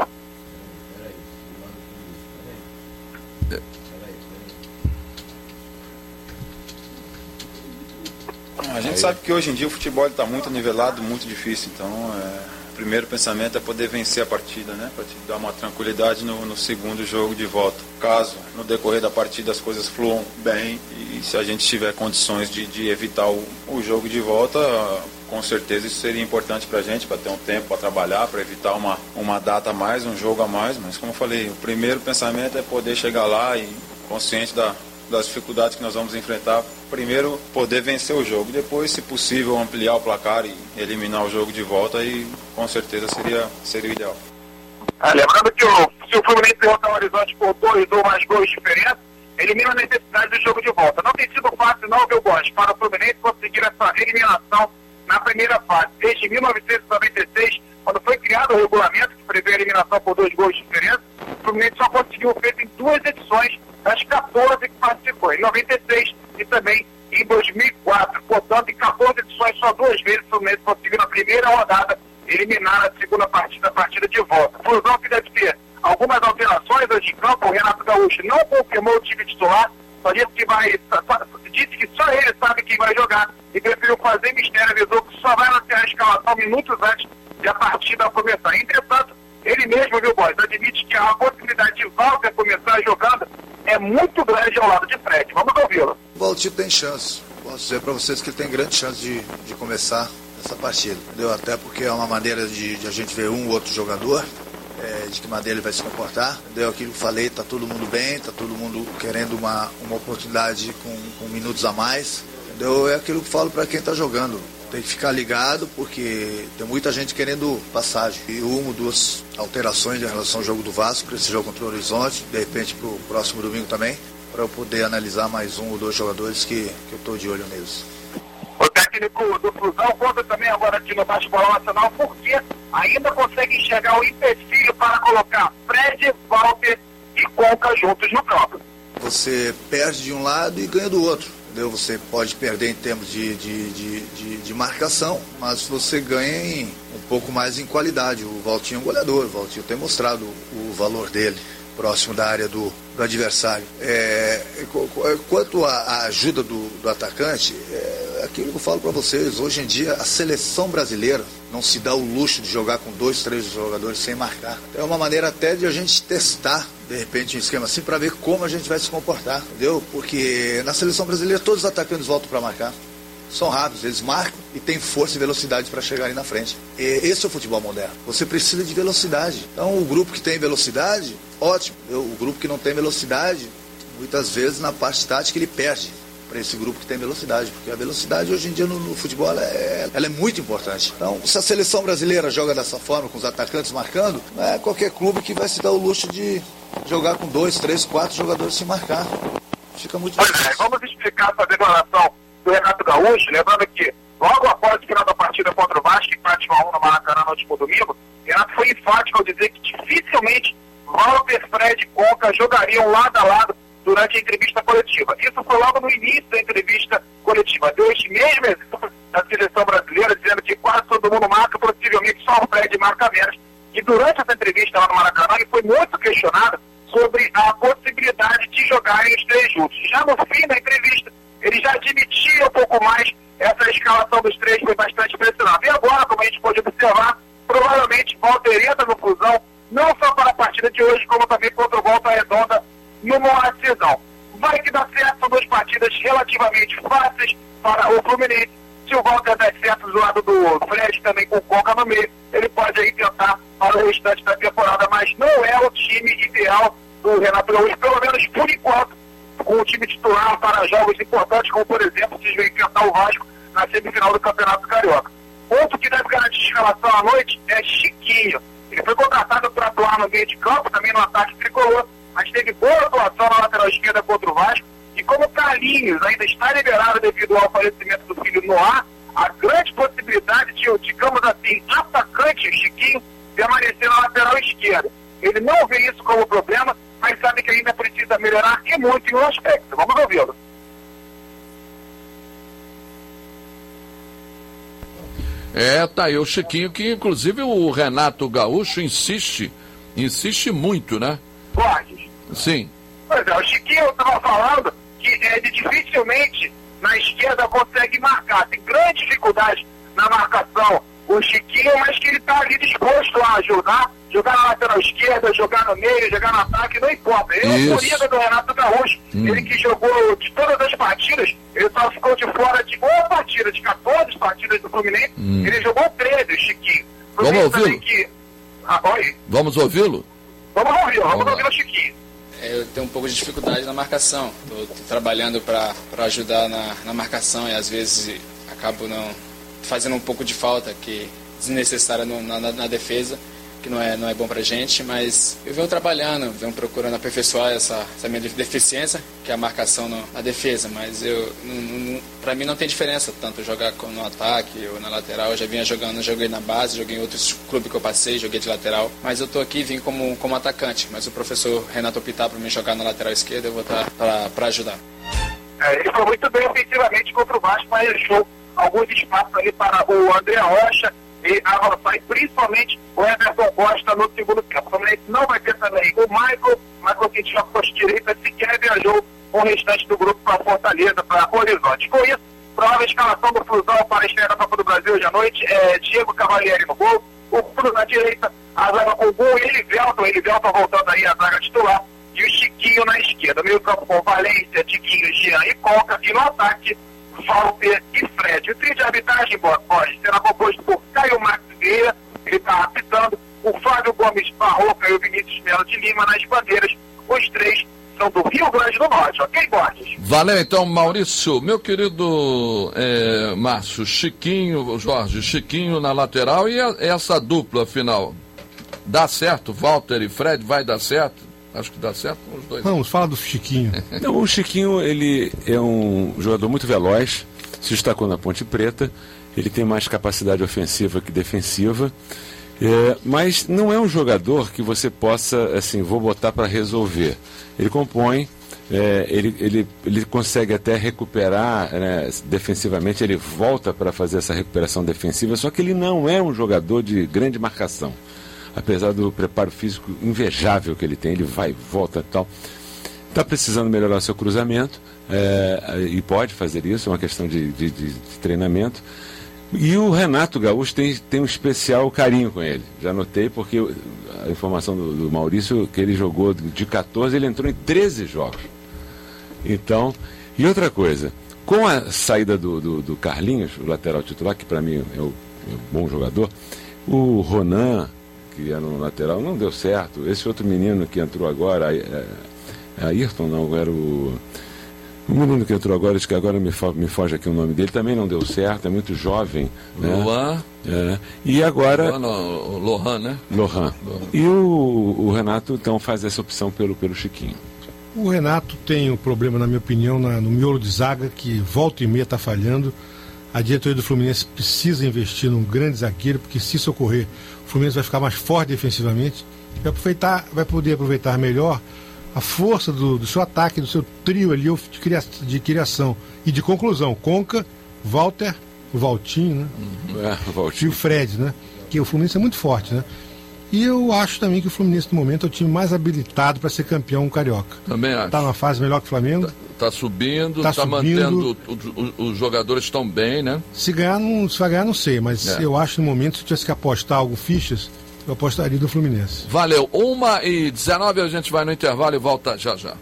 A gente sabe que hoje em dia o futebol está muito nivelado, muito difícil, então é, o primeiro pensamento é poder vencer a partida, né? Para te dar uma tranquilidade no, no segundo jogo de volta. Caso no decorrer da partida as coisas fluam bem e se a gente tiver condições de, de evitar o, o jogo de volta, com certeza isso seria importante para a gente, para ter um tempo para trabalhar, para evitar uma, uma data a mais, um jogo a mais, mas como eu falei, o primeiro pensamento é poder chegar lá e consciente da das dificuldades que nós vamos enfrentar, primeiro poder vencer o jogo, depois, se possível, ampliar o placar e eliminar o jogo de volta, e com certeza seria, seria o ideal. Ah, lembrando que o, se o Fluminense derrotar o Horizonte por dois ou mais gols de diferença, elimina a necessidade do jogo de volta. Não tem sido fácil, não, viu, Borges, para o Fluminense conseguir essa eliminação na primeira fase. Desde mil novecentos e noventa e seis, quando foi criado o regulamento que prevê a eliminação por dois gols de diferença, o Fluminense só conseguiu o feito em duas edições das quatorze que participou, em noventa e seis e também em dois mil e quatro. Portanto, em quatorze edições, só duas vezes o Fluminense conseguiu na primeira rodada eliminar a segunda partida, a partida de volta. Flusão que deve ter algumas alterações hoje em campo. O Renato Gaúcho não confirmou o time titular, só disse que vai, só, disse que só ele sabe quem vai jogar e preferiu fazer mistério, avisou que só vai anunciar a escalação minutos antes de a partida começar. Entretanto, ele mesmo, viu, Boys, admite que a possibilidade de Walter começar jogando é muito grande ao lado de Fred. Vamos ouvi-lo. O Valtinho tem chance. Posso dizer para vocês que ele tem grande chance de, de começar essa partida, entendeu? Até porque é uma maneira de, de a gente ver um ou outro jogador, é, de que maneira ele vai se comportar, entendeu? Aquilo que eu falei, tá todo mundo bem, tá todo mundo querendo uma, uma oportunidade com, com minutos a mais, entendeu? É aquilo que eu falo para quem tá jogando. Tem que ficar ligado porque tem muita gente querendo passagem. E uma ou duas alterações em relação ao jogo do Vasco, para esse jogo contra o Horizonte, de repente para o próximo domingo também, para eu poder analisar mais um ou dois jogadores que, que eu estou de olho neles. O técnico do Flusão conta também agora aqui no Bate-Bola Nacional porque ainda consegue enxergar o empecilho para colocar Fred, Walter e Conca juntos no campo. Você perde de um lado e ganha do outro. Entendeu? Você pode perder em termos de, de, de, de, de marcação, mas você ganha em, um pouco mais em qualidade. O Valtinho é um goleador, o Valtinho tem mostrado o valor dele próximo da área do, do adversário. É, quanto à ajuda do, do atacante, é aquilo que eu falo para vocês, hoje em dia a seleção brasileira não se dá o luxo de jogar com dois, três jogadores sem marcar. É uma maneira até de a gente testar, de repente, um esquema assim, para ver como a gente vai se comportar, entendeu? Porque na seleção brasileira todos os atacantes voltam para marcar. São rápidos, eles marcam e têm força e velocidade para chegarem na frente. E esse é o futebol moderno. Você precisa de velocidade. Então, o grupo que tem velocidade, ótimo. O grupo que não tem velocidade, muitas vezes na parte tática ele perde para esse grupo que tem velocidade. Porque a velocidade hoje em dia no, no futebol ela é, ela é muito importante. Então, se a seleção brasileira joga dessa forma, com os atacantes marcando, não é qualquer clube que vai se dar o luxo de jogar com dois, três, quatro jogadores sem marcar. Fica muito difícil. Pois é, vamos explicar essa declaração do Renato Gaúcho, lembrando que logo após o final da partida contra o Vasco, empate um a um no Maracanã no último domingo, Renato foi enfático ao dizer que dificilmente Walter, Fred e Conca jogariam lado a lado durante a entrevista coletiva. Isso foi logo no início da entrevista coletiva. Deu este mesmo exemplo da seleção brasileira, dizendo que quase todo mundo marca, possivelmente só o Fred marca menos. E durante essa entrevista lá no Maracanã, ele foi muito questionado sobre a possibilidade de jogarem os três juntos. Já no fim da entrevista, ele já admitia um pouco mais, essa escalação dos três foi bastante impressionante. E agora, como a gente pode observar, provavelmente Walter entra no Flusão, não só para a partida de hoje, como também contra o Volta Redonda no Moacizão. Vai que dá certo, são duas partidas relativamente fáceis para o Fluminense. Se o Walter der certo do lado do Fred, também com o Conca no meio, ele pode aí tentar para o restante da temporada, mas não é o time ideal do Renato Gaúcho, pelo menos por enquanto, com o time titular para jogos importantes, como por exemplo, se enfrentar o Vasco na semifinal do Campeonato Carioca. Outro que deve garantir escalação à noite é Chiquinho. Ele foi contratado para atuar no meio de campo, também no ataque tricolor, mas teve boa atuação na lateral esquerda contra o Vasco. E como o Carlinhos ainda está liberado devido ao falecimento do filho Noah, a grande possibilidade de, digamos assim, atacante Chiquinho permanecer na lateral esquerda. Ele não vê isso como problema, mas sabe que ainda precisa melhorar e muito em um aspecto. Vamos ouvi-lo. É, tá aí o Chiquinho, que inclusive o Renato Gaúcho insiste, insiste muito, né? Borges. Sim. Pois é, o Chiquinho estava falando que ele dificilmente na esquerda consegue marcar. Tem grande dificuldade na marcação o Chiquinho, mas que ele está ali disposto a ajudar, jogar na lateral esquerda, jogar no meio, jogar no ataque, não importa. Ele é o Coringa do Renato Gaúcho. Hum. Ele que jogou de todas as partidas, ele só ficou de fora de uma partida, de quatorze partidas do Fluminense, hum. ele jogou treze, o Chiquinho. Vamos ouvi-lo? Que... Ah, oi. Vamos ouvi-lo? Vamos ouvi-lo, vamos, vamos ouvir o Chiquinho. Eu tenho um pouco de dificuldade na marcação. Estou trabalhando para ajudar na, na marcação e às vezes acabo não fazendo um pouco de falta que desnecessária no, na, na defesa, que não é, não é bom pra gente, mas eu venho trabalhando, venho procurando aperfeiçoar essa, essa minha deficiência, que é a marcação no, na defesa, mas eu, não, não, pra mim não tem diferença tanto jogar no ataque ou na lateral. Eu já vinha jogando, joguei na base, joguei em outros clubes que eu passei, joguei de lateral, mas eu tô aqui, vim como, como atacante, mas o professor Renato optar pra mim jogar na lateral esquerda, eu vou estar pra, pra ajudar. É, ele foi muito bem ofensivamente contra o Vasco, mas deixou alguns espaços ali para o André Rocha. e avançar, e principalmente o Everton Costa no segundo tempo. O Fluminense não vai ter também o Michael, Michael que tinha posto direita, sequer viajou com o restante do grupo para Fortaleza, para Horizonte. Com isso, provável escalação do Flusão para a estreia da Copa do Brasil hoje à noite, é Diego Cavalieri no gol, o Flu na direita, a zaga com o gol, ele Velton, ele Velton voltando aí a zaga titular, e o Chiquinho na esquerda, meio campo com Valência, Tiquinho, Jean e Coca, e no ataque, Walter e Fred. O trio de arbitragem, Borges, será composto por Caio Marques Vieira, ele está apitando, o Flávio Gomes Barroca e o Vinícius Melo de Lima nas bandeiras. Os três são do Rio Grande do Norte, ok, Borges? Valeu, então, Maurício. Meu querido é, Márcio, Chiquinho, Jorge, Chiquinho na lateral e a, essa dupla final. Dá certo? Walter e Fred, vai dar certo? Acho que dá certo com os dois. Vamos, fala do Chiquinho. Não, o Chiquinho, ele é um jogador muito veloz, se destacou na Ponte Preta, ele tem mais capacidade ofensiva que defensiva, é, mas não é um jogador que você possa, assim, vou botar para resolver. Ele compõe, é, ele, ele, ele consegue até recuperar, né, defensivamente, ele volta para fazer essa recuperação defensiva, só que ele não é um jogador de grande marcação. Apesar do preparo físico invejável que ele tem, ele vai, volta e tal. Está precisando melhorar seu cruzamento, é, e pode fazer isso, é uma questão de, de, de, de treinamento. E o Renato Gaúcho tem, tem um especial carinho com ele. Já notei, porque a informação do, do Maurício, que ele jogou de catorze, ele entrou em treze jogos. Então, e outra coisa, com a saída do, do, do Carlinhos, o lateral titular, que para mim é o, é um bom jogador, o Ronan, que era no lateral, não deu certo. Esse outro menino que entrou agora, a Ayrton, não, era o... O menino que entrou agora, que agora me, fo me foge aqui o nome dele, também não deu certo, é muito jovem. Né? Luan. É. E agora... Luan, não, Lohan, né? Lohan. Lohan. E o, o Renato, então, faz essa opção pelo, pelo Chiquinho. O Renato tem um problema, na minha opinião, na, no miolo de zaga, que volta e meia está falhando. A diretoria do Fluminense precisa investir num grande zagueiro, porque se isso ocorrer, o Fluminense vai ficar mais forte defensivamente, vai, aproveitar, vai poder aproveitar melhor a força do, do seu ataque, do seu trio ali de, cria, de criação e de conclusão. Conca, Walter, o Valtinho, né? Uhum. É, o Valtinho. E o Fred, né? Que o Fluminense é muito forte, né? E eu acho também que o Fluminense, no momento, é o time mais habilitado para ser campeão carioca. Também acho. Está numa fase melhor que o Flamengo. Está tá subindo, está tá mantendo, os, os jogadores estão bem, né? Se ganhar, não, se vai ganhar, não sei, mas é. Eu acho, no momento, se eu tivesse que apostar algo fichas, eu apostaria do Fluminense. Valeu. uma e dezenove, a gente vai no intervalo e volta já já.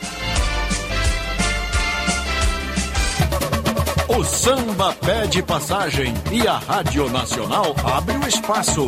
O samba pede passagem e a Rádio Nacional abre o espaço.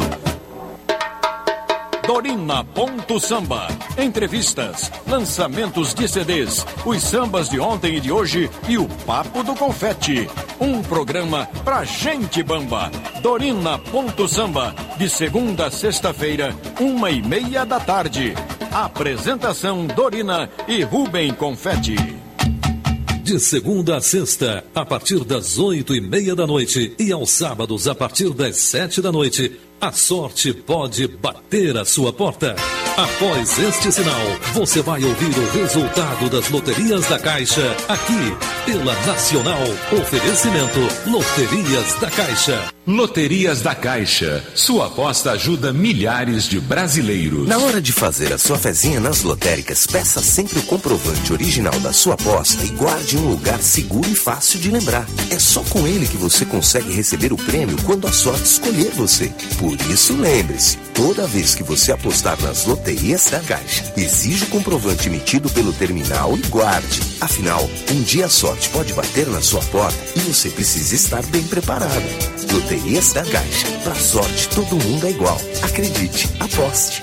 Dorina.samba. Entrevistas, lançamentos de C Ds, os sambas de ontem e de hoje e o Papo do Confete. Um programa pra gente bamba. Dorina.samba. De segunda a sexta-feira, uma e meia da tarde. Apresentação Dorina e Rubem Confete. De segunda a sexta, a partir das oito e meia da noite e aos sábados a partir das sete da noite, a sorte pode bater a sua porta. Após este sinal, você vai ouvir o resultado das loterias da Caixa aqui pela Nacional. Oferecimento Loterias da Caixa. Loterias da Caixa. Sua aposta ajuda milhares de brasileiros. Na hora de fazer a sua fezinha nas lotéricas, peça sempre o comprovante original da sua aposta e guarde em um lugar seguro e fácil de lembrar. É só com ele que você consegue receber o prêmio quando a sorte escolher você. Por isso, lembre-se, toda vez que você apostar nas loterias da Caixa, exige o comprovante emitido pelo terminal e guarde. Afinal, um dia a sorte pode bater na sua porta e você precisa estar bem preparado. Loterias da Caixa. Pra sorte, todo mundo é igual. Acredite, aposte.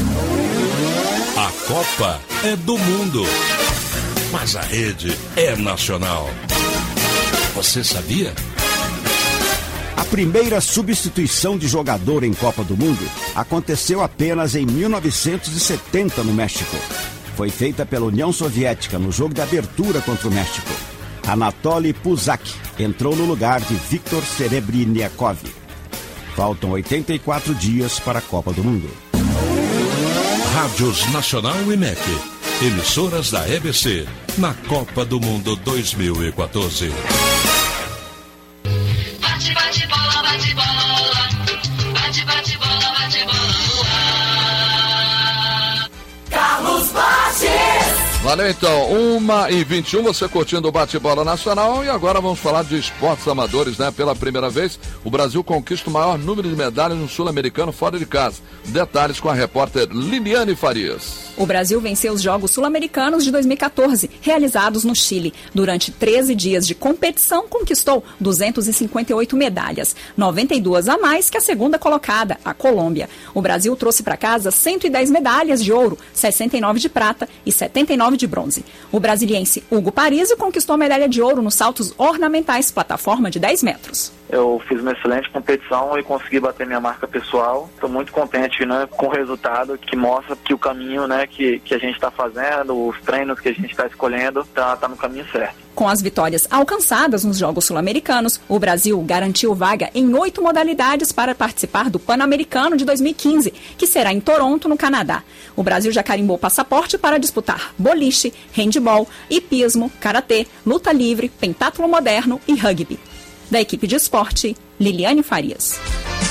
A Copa é do mundo, mas a rede é nacional. Você sabia? A primeira substituição de jogador em Copa do Mundo aconteceu apenas em mil novecentos e setenta no México. Foi feita pela União Soviética no jogo de abertura contra o México. Anatoly Puzak entrou no lugar de Viktor Serebriniakov. Faltam oitenta e quatro dias para a Copa do Mundo. Rádios Nacional e M E C, emissoras da E B C, na Copa do Mundo dois mil e quatorze. Bate, bate, bola, bate, bola. bate, bate bola, bate bola no ar. Carlos Borges. Valeu então, uma e vinte e um, você curtindo o Bate-Bola Nacional. E agora vamos falar de esportes amadores, né? Pela primeira vez, o Brasil conquista o maior número de medalhas no Sul-Americano fora de casa. Detalhes com a repórter Liliane Farias. O Brasil venceu os Jogos Sul-Americanos de dois mil e quatorze, realizados no Chile. Durante treze dias de competição, conquistou duzentas e cinquenta e oito medalhas, noventa e duas a mais que a segunda colocada, a Colômbia. O Brasil trouxe para casa cento e dez medalhas de ouro, sessenta e nove de prata e setenta e nove de bronze. O brasiliense Hugo Parise conquistou a medalha de ouro nos saltos ornamentais, plataforma de dez metros. Eu fiz uma excelente competição e consegui bater minha marca pessoal. Estou muito contente, né, com o resultado, que mostra que o caminho, né, que, que a gente está fazendo, os treinos que a gente está escolhendo, está tá no caminho certo. Com as vitórias alcançadas nos Jogos Sul-Americanos, o Brasil garantiu vaga em oito modalidades para participar do Pan-Americano de dois mil e quinze, que será em Toronto, no Canadá. O Brasil já carimbou passaporte para disputar boliche, handebol, hipismo, karatê, luta livre, pentatlo moderno e rugby. Da equipe de esporte, Liliane Farias.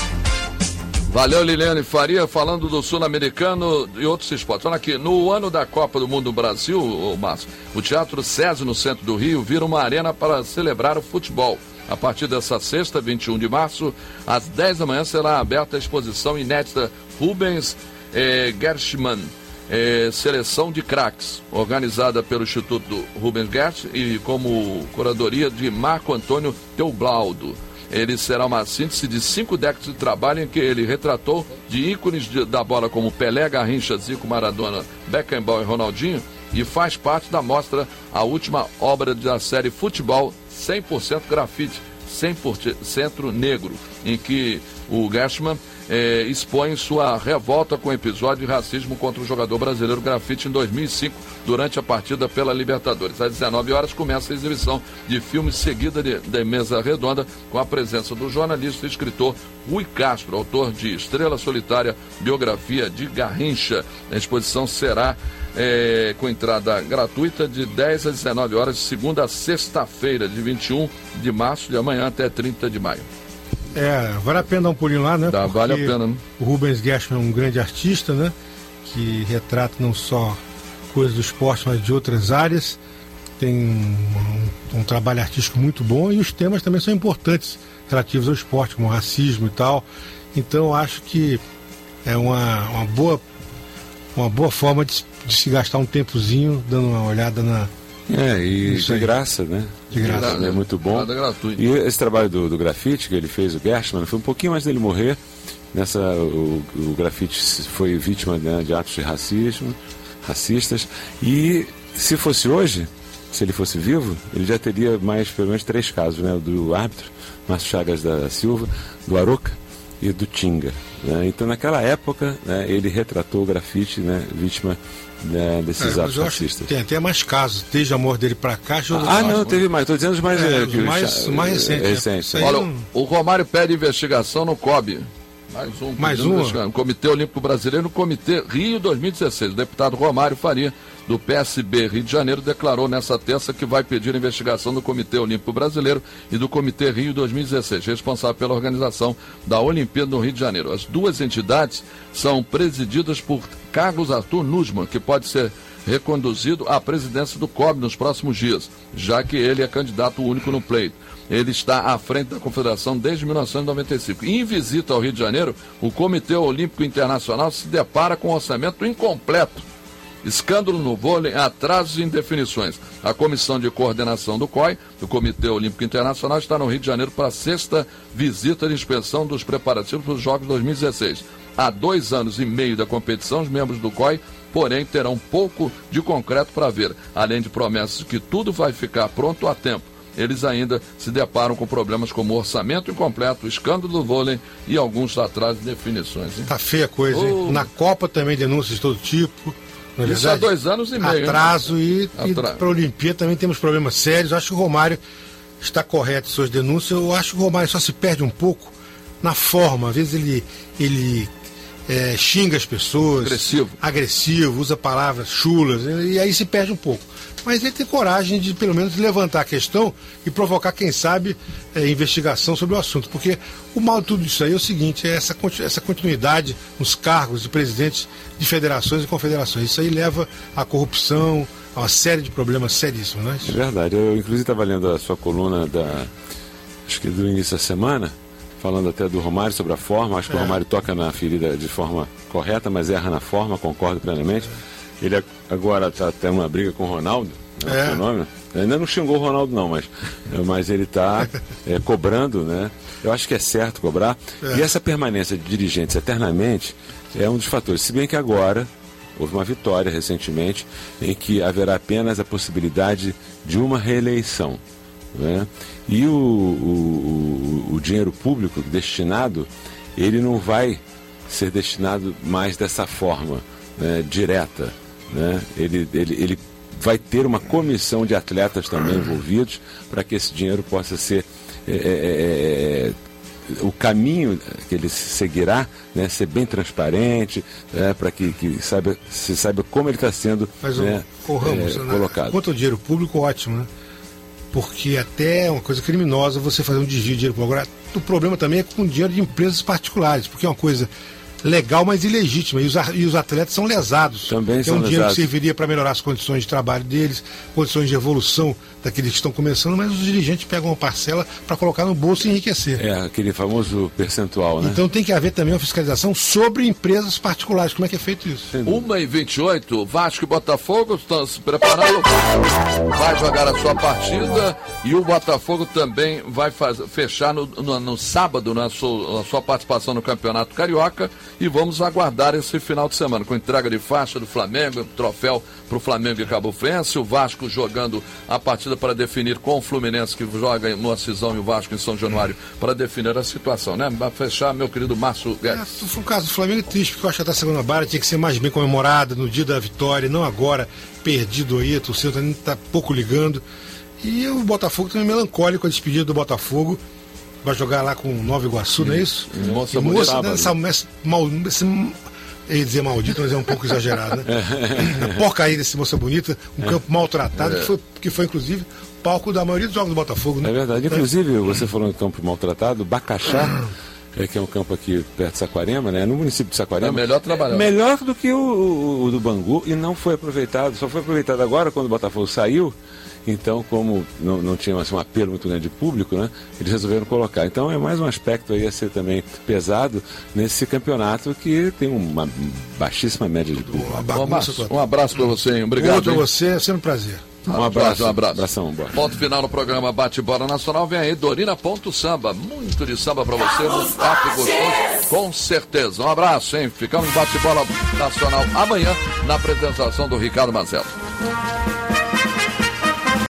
Valeu, Liliane Faria, falando do Sul-Americano e outros esportes. Olha aqui, no ano da Copa do Mundo do Brasil, ô Márcio, o Teatro SESI, no centro do Rio, vira uma arena para celebrar o futebol. A partir dessa sexta, vinte e um de março, às dez da manhã, será aberta a exposição inédita Rubens eh, Gershman, eh, Seleção de Craques, organizada pelo Instituto Rubens Gersh e como curadoria de Marco Antônio Teobaldo. Ele será uma síntese de cinco décadas de trabalho em que ele retratou de ícones de, da bola como Pelé, Garrincha, Zico, Maradona, Beckenbauer e Ronaldinho, e faz parte da mostra a última obra da série Futebol cem por cento grafite, cem por cento negro, em que o Gershman eh, expõe sua revolta com o episódio de racismo contra o jogador brasileiro grafite em dois mil e cinco, durante a partida pela Libertadores. Às dezenove horas começa a exibição de filme seguida de, de mesa redonda, com a presença do jornalista e escritor Rui Castro, autor de Estrela Solitária, biografia de Garrincha. A exposição será É, com entrada gratuita de dez às dezenove horas, de segunda a sexta-feira, de vinte e um de março, de amanhã até trinta de maio. É, vale a pena dar um pulinho lá, né? Dá, vale a pena, né? O Rubens Gershman é um grande artista, né? Que retrata não só coisas do esporte, mas de outras áreas. Tem um, um, um trabalho artístico muito bom e os temas também são importantes relativos ao esporte, como racismo e tal. Então eu acho que é uma, uma boa uma boa forma de, de se gastar um tempozinho dando uma olhada na... É, e de graça, né? De graça. É muito bom. E esse trabalho do, do grafite que ele fez, o Gershman, foi um pouquinho antes dele morrer. Nessa, o, o grafite foi vítima, né, de atos de racismo, racistas. E se fosse hoje, se ele fosse vivo, ele já teria mais, pelo menos, três casos, né? Do árbitro, Márcio Chagas da Silva, do Aroca e do Tinga. Né? Então, naquela época, né, ele retratou o grafite, né, vítima, né, desses é, atos racistas. Tem até mais casos, desde a morte dele para cá. Ah, não, teve mais. Estou dizendo os mais, é, é, os mais, o, mais recentes. É, recentes. Né? Olha, o Romário pede investigação no C O B. Mais um. Mais um. No Comitê Olímpico Brasileiro, no Comitê Rio dois mil e dezesseis. O deputado Romário Faria, do P S B Rio de Janeiro, declarou nessa terça que vai pedir investigação do Comitê Olímpico Brasileiro e do Comitê Rio dois mil e dezesseis, responsável pela organização da Olimpíada no Rio de Janeiro. As duas entidades são presididas por Carlos Arthur Nussmann, que pode ser reconduzido à presidência do C O B nos próximos dias, já que ele é candidato único no pleito. Ele está à frente da Confederação desde mil novecentos e noventa e cinco. Em visita ao Rio de Janeiro, o Comitê Olímpico Internacional se depara com um orçamento incompleto. Escândalo no vôlei, atrasos e indefinições. A Comissão de Coordenação do C O I, do Comitê Olímpico Internacional, está no Rio de Janeiro para a sexta visita de inspeção dos preparativos para os Jogos dois mil e dezesseis. Há dois anos e meio da competição, os membros do C O I, porém, terão pouco de concreto para ver, além de promessas de que tudo vai ficar pronto a tempo. Eles ainda se deparam com problemas como orçamento incompleto, escândalo do vôlei e alguns atrasos de definições. Hein? Tá feia a coisa, hein? Oh. Na Copa também denúncias de todo tipo. Isso há dois anos e meio. Atraso e, e para a Olimpíada também temos problemas sérios. Acho que o Romário está correto em suas denúncias. Eu acho que o Romário só se perde um pouco na forma. Às vezes ele, ele é, xinga as pessoas. Agressivo. Agressivo, usa palavras chulas, e aí se perde um pouco. Mas ele tem coragem de, pelo menos, levantar a questão e provocar, quem sabe, é, investigação sobre o assunto. Porque o mal de tudo isso aí é o seguinte, é essa, essa continuidade nos cargos de presidentes de federações e confederações. Isso aí leva à corrupção, a uma série de problemas seríssimos, não é? É verdade. Eu, inclusive, estava lendo a sua coluna da, acho que do início da semana, falando até do Romário sobre a forma. Acho que é. o Romário toca na ferida de forma correta, mas erra na forma, concordo plenamente. É. Ele agora está até uma briga com o Ronaldo, né, é. o nome. Ainda não xingou o Ronaldo não, mas, mas ele está é, cobrando, né? Eu acho que é certo cobrar. É. E essa permanência de dirigentes eternamente é um dos fatores. Se bem que agora houve uma vitória recentemente em que haverá apenas a possibilidade de uma reeleição, né? E o, o, o, o dinheiro público destinado, ele não vai ser destinado mais dessa forma, né, direta, né? Ele, ele, ele vai ter uma comissão de atletas também envolvidos para que esse dinheiro possa ser é, é, é, o caminho que ele seguirá, né, ser bem transparente, é, para que, que saiba, se saiba como ele está sendo, Mas, né, o Ramos, é, colocado. Quanto ao dinheiro público, ótimo, né? Porque até é uma coisa criminosa você fazer um desvio de dinheiro público. Agora, o problema também é com dinheiro de empresas particulares, porque é uma coisa legal, mas ilegítima. E os, e os atletas são lesados. Também é são um dinheiro lesados. que serviria para melhorar as condições de trabalho deles, condições de evolução daqueles que estão começando, mas os dirigentes pegam uma parcela para colocar no bolso e enriquecer. É, aquele famoso percentual, né? Então tem que haver também uma fiscalização sobre empresas particulares. Como é que é feito isso? uma e vinte e oito, Vasco e Botafogo estão se preparando, vai jogar a sua partida e o Botafogo também vai faz, fechar no, no, no sábado na sua, a sua participação no Campeonato Carioca, e vamos aguardar esse final de semana com entrega de faixa do Flamengo, troféu para o Flamengo e Cabo Friense, o Vasco jogando a partida para definir com o Fluminense, que joga no Acisão, e o Vasco em São Januário, para definir a situação, né? Vai fechar, meu querido Márcio Guedes. É, foi um caso do Flamengo triste, porque eu acho que a segunda barra tinha que ser mais bem comemorada no dia da vitória, não agora, perdido aí, a torcida também está pouco ligando. E o Botafogo também melancólico, a despedida do Botafogo. Vai jogar lá com Nova Iguaçu, não é isso? Moça, e moça bonita, essa, essa, mal, esse, eu ia dizer maldito, mas é um pouco exagerado, né? A porcaria desse moça bonita, um campo maltratado, É. que, foi, que foi, inclusive, palco da maioria dos jogos do Botafogo, né? É verdade. Inclusive, você falou em campo maltratado, Bacaxá, é, que é um campo aqui perto de Saquarema, né? No município de Saquarema. É melhor trabalhar. Melhor do que o, o, o do Bangu, e não foi aproveitado. Só foi aproveitado agora quando o Botafogo saiu. Então, como não, não tinha assim, um apelo muito grande de público, né, eles resolveram colocar. Então, é mais um aspecto aí a ser também pesado nesse campeonato que tem uma baixíssima média de público. Um abraço, um abraço para você, hein? Obrigado. Outro hein? pra você, é sempre um prazer. Um abraço, um abraço. Abração, bora. Ponto final no programa Bate-Bola Nacional. Vem aí, Dorina Ponto Samba. Muito de samba pra você, um papo gostoso, com certeza. Um abraço, hein? Ficamos em Bate-Bola Nacional amanhã, na apresentação do Ricardo Mazzello.